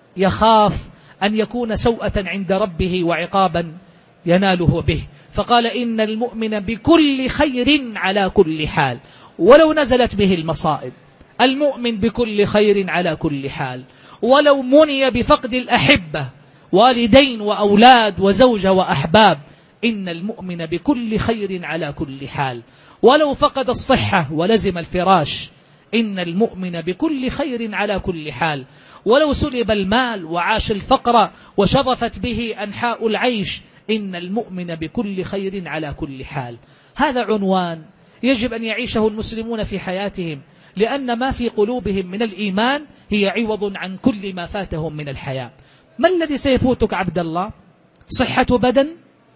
يخاف أن يكون سوءة عند ربه وعقابا يناله به، فقال: إن المؤمن بكل خير على كل حال، ولو نزلت به المصائب. المؤمن بكل خير على كل حال، ولو مني بفقد الأحبة، والدين وأولاد وزوجة وأحباب، إن المؤمن بكل خير على كل حال، ولو فقد الصحة ولزم الفراش، إن المؤمن بكل خير على كل حال، ولو سلب المال وعاش الفقر وشظفت به أنحاء العيش، إن المؤمن بكل خير على كل حال. هذا عنوان يجب أن يعيشه المسلمون في حياتهم، لأن ما في قلوبهم من الإيمان هي عوض عن كل ما فاتهم من الحياة. ما الذي سيفوتك عبد الله؟ صحة بدن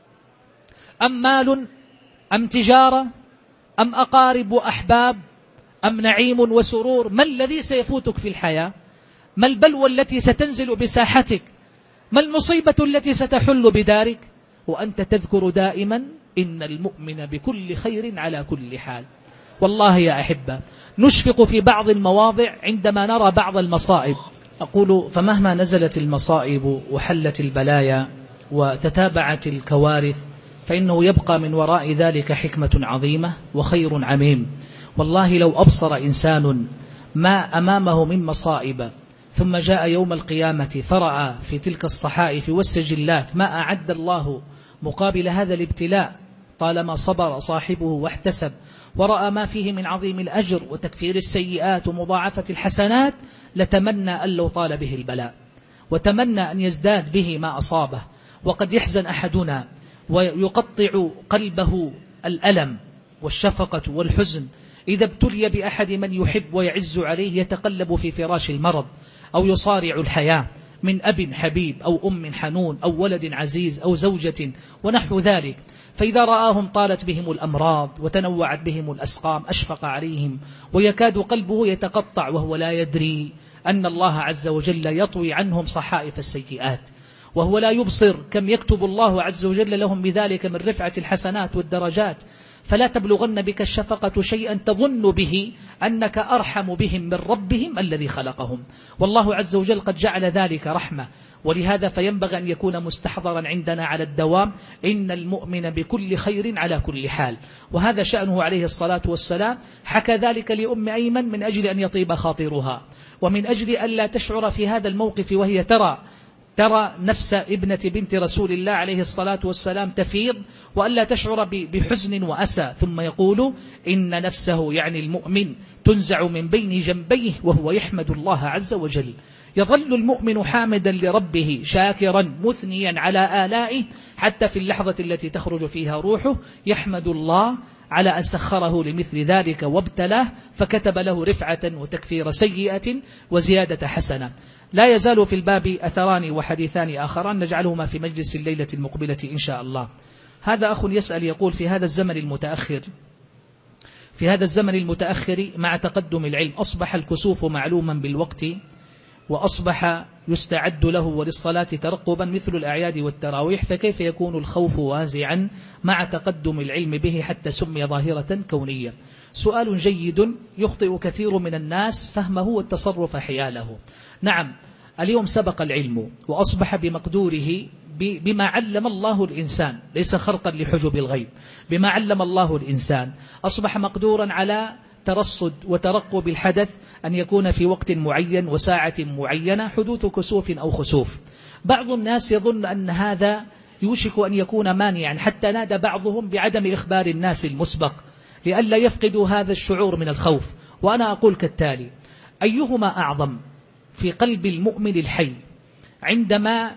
أم مال أم تجارة أم أقارب وأحباب أم نعيم وسرور؟ ما الذي سيفوتك في الحياة؟ ما البلوى التي ستنزل بساحتك؟ ما المصيبة التي ستحل بدارك؟ وأنت تذكر دائما إن المؤمن بكل خير على كل حال. والله يا أحبة نشفق في بعض المواضع عندما نرى بعض المصائب. أقول فمهما نزلت المصائب وحلت البلايا وتتابعت الكوارث فإنه يبقى من وراء ذلك حكمة عظيمة وخير عميم. والله لو أبصر إنسان ما أمامه من مصائب ثم جاء يوم القيامة فرأى في تلك الصحائف والسجلات ما أعد الله مقابل هذا الابتلاء، طالما صبر صاحبه واحتسب ورأى ما فيه من عظيم الأجر وتكفير السيئات ومضاعفة الحسنات، لتمنى أن لو طال به البلاء، وتمنى أن يزداد به ما أصابه. وقد يحزن أحدنا ويقطع قلبه الألم والشفقة والحزن إذا ابتلي بأحد من يحب ويعز عليه يتقلب في فراش المرض أو يصارع الحياة، من أب حبيب أو أم حنون أو ولد عزيز أو زوجة ونحو ذلك. فإذا رآهم طالت بهم الأمراض وتنوعت بهم الأسقام أشفق عليهم ويكاد قلبه يتقطع وهو لا يدري أن الله عز وجل يطوي عنهم صحائف السيئات، وهو لا يبصر كم يكتب الله عز وجل لهم بذلك من رفعة الحسنات والدرجات. فلا تبلغن بك الشفقة شيئا تظن به أنك أرحم بهم من ربهم الذي خلقهم، والله عز وجل قد جعل ذلك رحمة. ولهذا فينبغي أن يكون مستحضرا عندنا على الدوام إن المؤمن بكل خير على كل حال. وهذا شأنه عليه الصلاة والسلام. حكى ذلك لأم أيمن من أجل أن يطيب خاطرها، ومن أجل أن لا تشعر في هذا الموقف وهي ترى ترى نفس ابنة بنت رسول الله عليه الصلاة والسلام تفيض، وألا تشعر بحزن وأسى. ثم يقول إن نفسه يعني المؤمن تنزع من بين جنبيه وهو يحمد الله عز وجل. يظل المؤمن حامدا لربه شاكرا مثنيا على آلائه حتى في اللحظة التي تخرج فيها روحه، يحمد الله على أن سخره لمثل ذلك وابتلاه فكتب له رفعة وتكفير سيئة وزيادة حسنة. لا يزال في الباب أثران وحديثان آخران نجعلهما في مجلس الليلة المقبلة إن شاء الله. هذا أخ يسأل يقول في هذا الزمن المتأخر في هذا الزمن المتأخر مع تقدم العلم أصبح الكسوف معلوما بالوقت، وأصبح يستعد له وللصلاة ترقبا مثل الأعياد والتراويح، فكيف يكون الخوف وازعا مع تقدم العلم به حتى سمي ظاهرة كونية؟ سؤال جيد يخطئ كثير من الناس فهمه والتصرف حياله. نعم، اليوم سبق العلم وأصبح بمقدوره بما علم الله الإنسان، ليس خرقا لحجب الغيب، بما علم الله الإنسان أصبح مقدورا على ترصد وترقب الحدث أن يكون في وقت معين وساعة معينة حدوث كسوف أو خسوف. بعض الناس يظن أن هذا يوشك أن يكون مانعا، حتى نادى بعضهم بعدم إخبار الناس المسبق لئلا يفقدوا هذا الشعور من الخوف. وأنا أقول كالتالي: أيهما أعظم في قلب المؤمن الحي عندما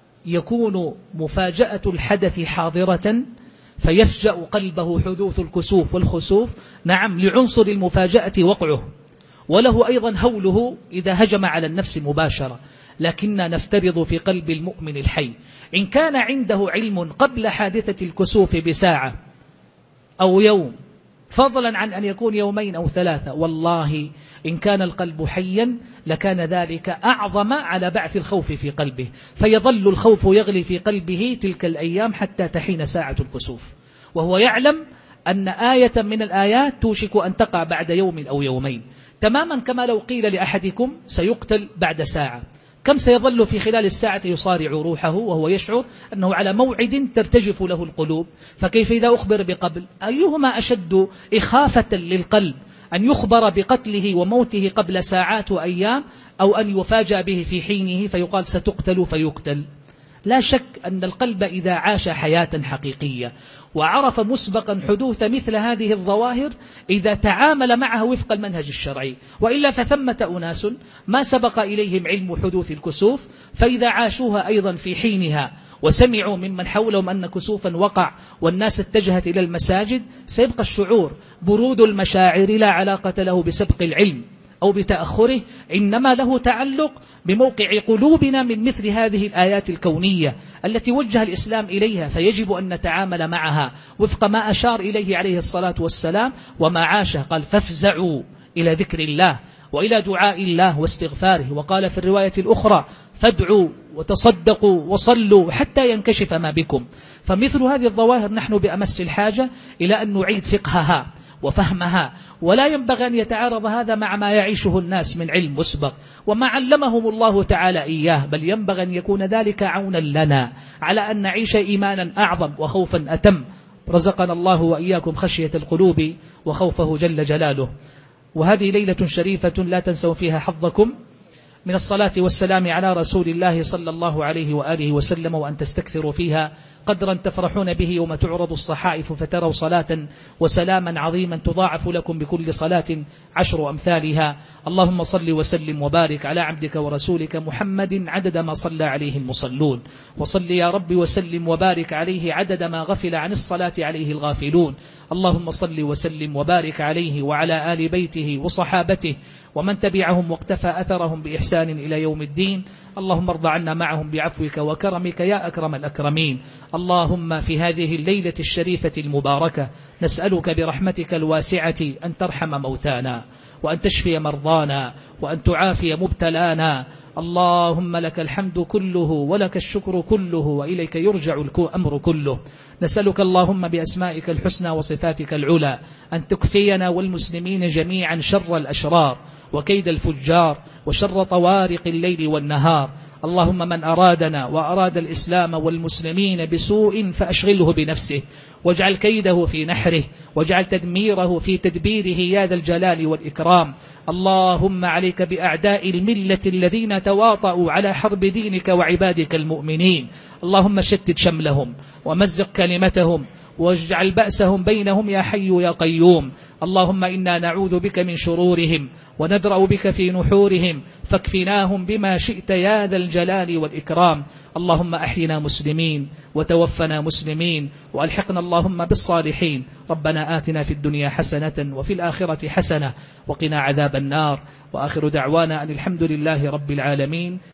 يكون مفاجأة الحدث حاضرة فيفجأ قلبه حدوث الكسوف والخسوف؟ نعم، لعنصر المفاجأة وقعه، وله أيضا هوله إذا هجم على النفس مباشرة. لكننا نفترض في قلب المؤمن الحي إن كان عنده علم قبل حادثة الكسوف بساعة أو يوم، فضلا عن أن يكون يومين أو ثلاثة، والله إن كان القلب حيا لكان ذلك أعظم على بعث الخوف في قلبه، فيظل الخوف يغلي في قلبه تلك الأيام حتى تحين ساعة الكسوف، وهو يعلم أن آية من الآيات توشك أن تقع بعد يوم أو يومين، تماما كما لو قيل لأحدكم سيقتل بعد ساعة، كم سيظل في خلال الساعة يصارع روحه وهو يشعر أنه على موعد ترتجف له القلوب؟ فكيف إذا أخبر بقبل؟ أيهما أشد إخافة للقلب، أن يخبر بقتله وموته قبل ساعات وأيام، أو أن يفاجأ به في حينه فيقال ستقتل فيقتل؟ لا شك أن القلب إذا عاش حياة حقيقية وعرف مسبقا حدوث مثل هذه الظواهر إذا تعامل معها وفق المنهج الشرعي، وإلا فثمة أناس ما سبق إليهم علم حدوث الكسوف، فإذا عاشوها أيضا في حينها وسمعوا ممن حولهم أن كسوفا وقع والناس اتجهت إلى المساجد، سيبقى الشعور برود المشاعر لا علاقة له بسبق العلم أو بتأخره، إنما له تعلق بموقع قلوبنا من مثل هذه الآيات الكونية التي وجه الإسلام إليها، فيجب أن نتعامل معها وفق ما أشار إليه عليه الصلاة والسلام وما عاشه. قال فافزعوا إلى ذكر الله وإلى دعاء الله واستغفاره، وقال في الرواية الأخرى فادعوا وتصدقوا وصلوا حتى ينكشف ما بكم. فمثل هذه الظواهر نحن بأمس الحاجة إلى أن نعيد فقهها وفهمها، ولا ينبغي أن يتعارض هذا مع ما يعيشه الناس من علم مسبق وما علمهم الله تعالى إياه، بل ينبغي أن يكون ذلك عونا لنا على أن نعيش إيمانا أعظم وخوفا أتم. رزقنا الله وإياكم خشية القلوب وخوفه جل جلاله. وهذه ليلة شريفة لا تنسوا فيها حظكم من الصلاة والسلام على رسول الله صلى الله عليه وآله وسلم، وأن تستكثروا فيها قدرا تفرحون به يوم تعرض الصحائف فتروا صلاة وسلاما عظيما تضاعف لكم بكل صلاة عشر أمثالها. اللهم صل وسلم وبارك على عبدك ورسولك محمد عدد ما صلى عليه المصلون، وصل يا رب وسلم وبارك عليه عدد ما غفل عن الصلاة عليه الغافلون. اللهم صل وسلم وبارك عليه وعلى آل بيته وصحابته ومن تبعهم واقتفى أثرهم بإحسان إلى يوم الدين. اللهم ارض عنا معهم بعفوك وكرمك يا أكرم الأكرمين. اللهم في هذه الليلة الشريفة المباركة نسألك برحمتك الواسعة أن ترحم موتانا وأن تشفي مرضانا وأن تعافي مبتلانا. اللهم لك الحمد كله ولك الشكر كله وإليك يرجع الأمر كله. نسألك اللهم بأسمائك الحسنى وصفاتك العلى أن تكفينا والمسلمين جميعا شر الأشرار وكيد الفجار وشر طوارق الليل والنهار. اللهم من أرادنا وأراد الإسلام والمسلمين بسوء فأشغله بنفسه واجعل كيده في نحره واجعل تدميره في تدبيره يا ذا الجلال والإكرام. اللهم عليك بأعداء الملة الذين تواطؤوا على حرب دينك وعبادك المؤمنين. اللهم شتت شملهم ومزق كلمتهم واجعل بأسهم بينهم يا حي يا قيوم. اللهم إنا نعوذ بك من شرورهم وندرأ بك في نحورهم فاكفناهم بما شئت يا ذا الجلال والإكرام. اللهم أحينا مسلمين وتوفنا مسلمين وألحقنا اللهم بالصالحين. ربنا آتنا في الدنيا حسنة وفي الآخرة حسنة وقنا عذاب النار. وآخر دعوانا أن الحمد لله رب العالمين.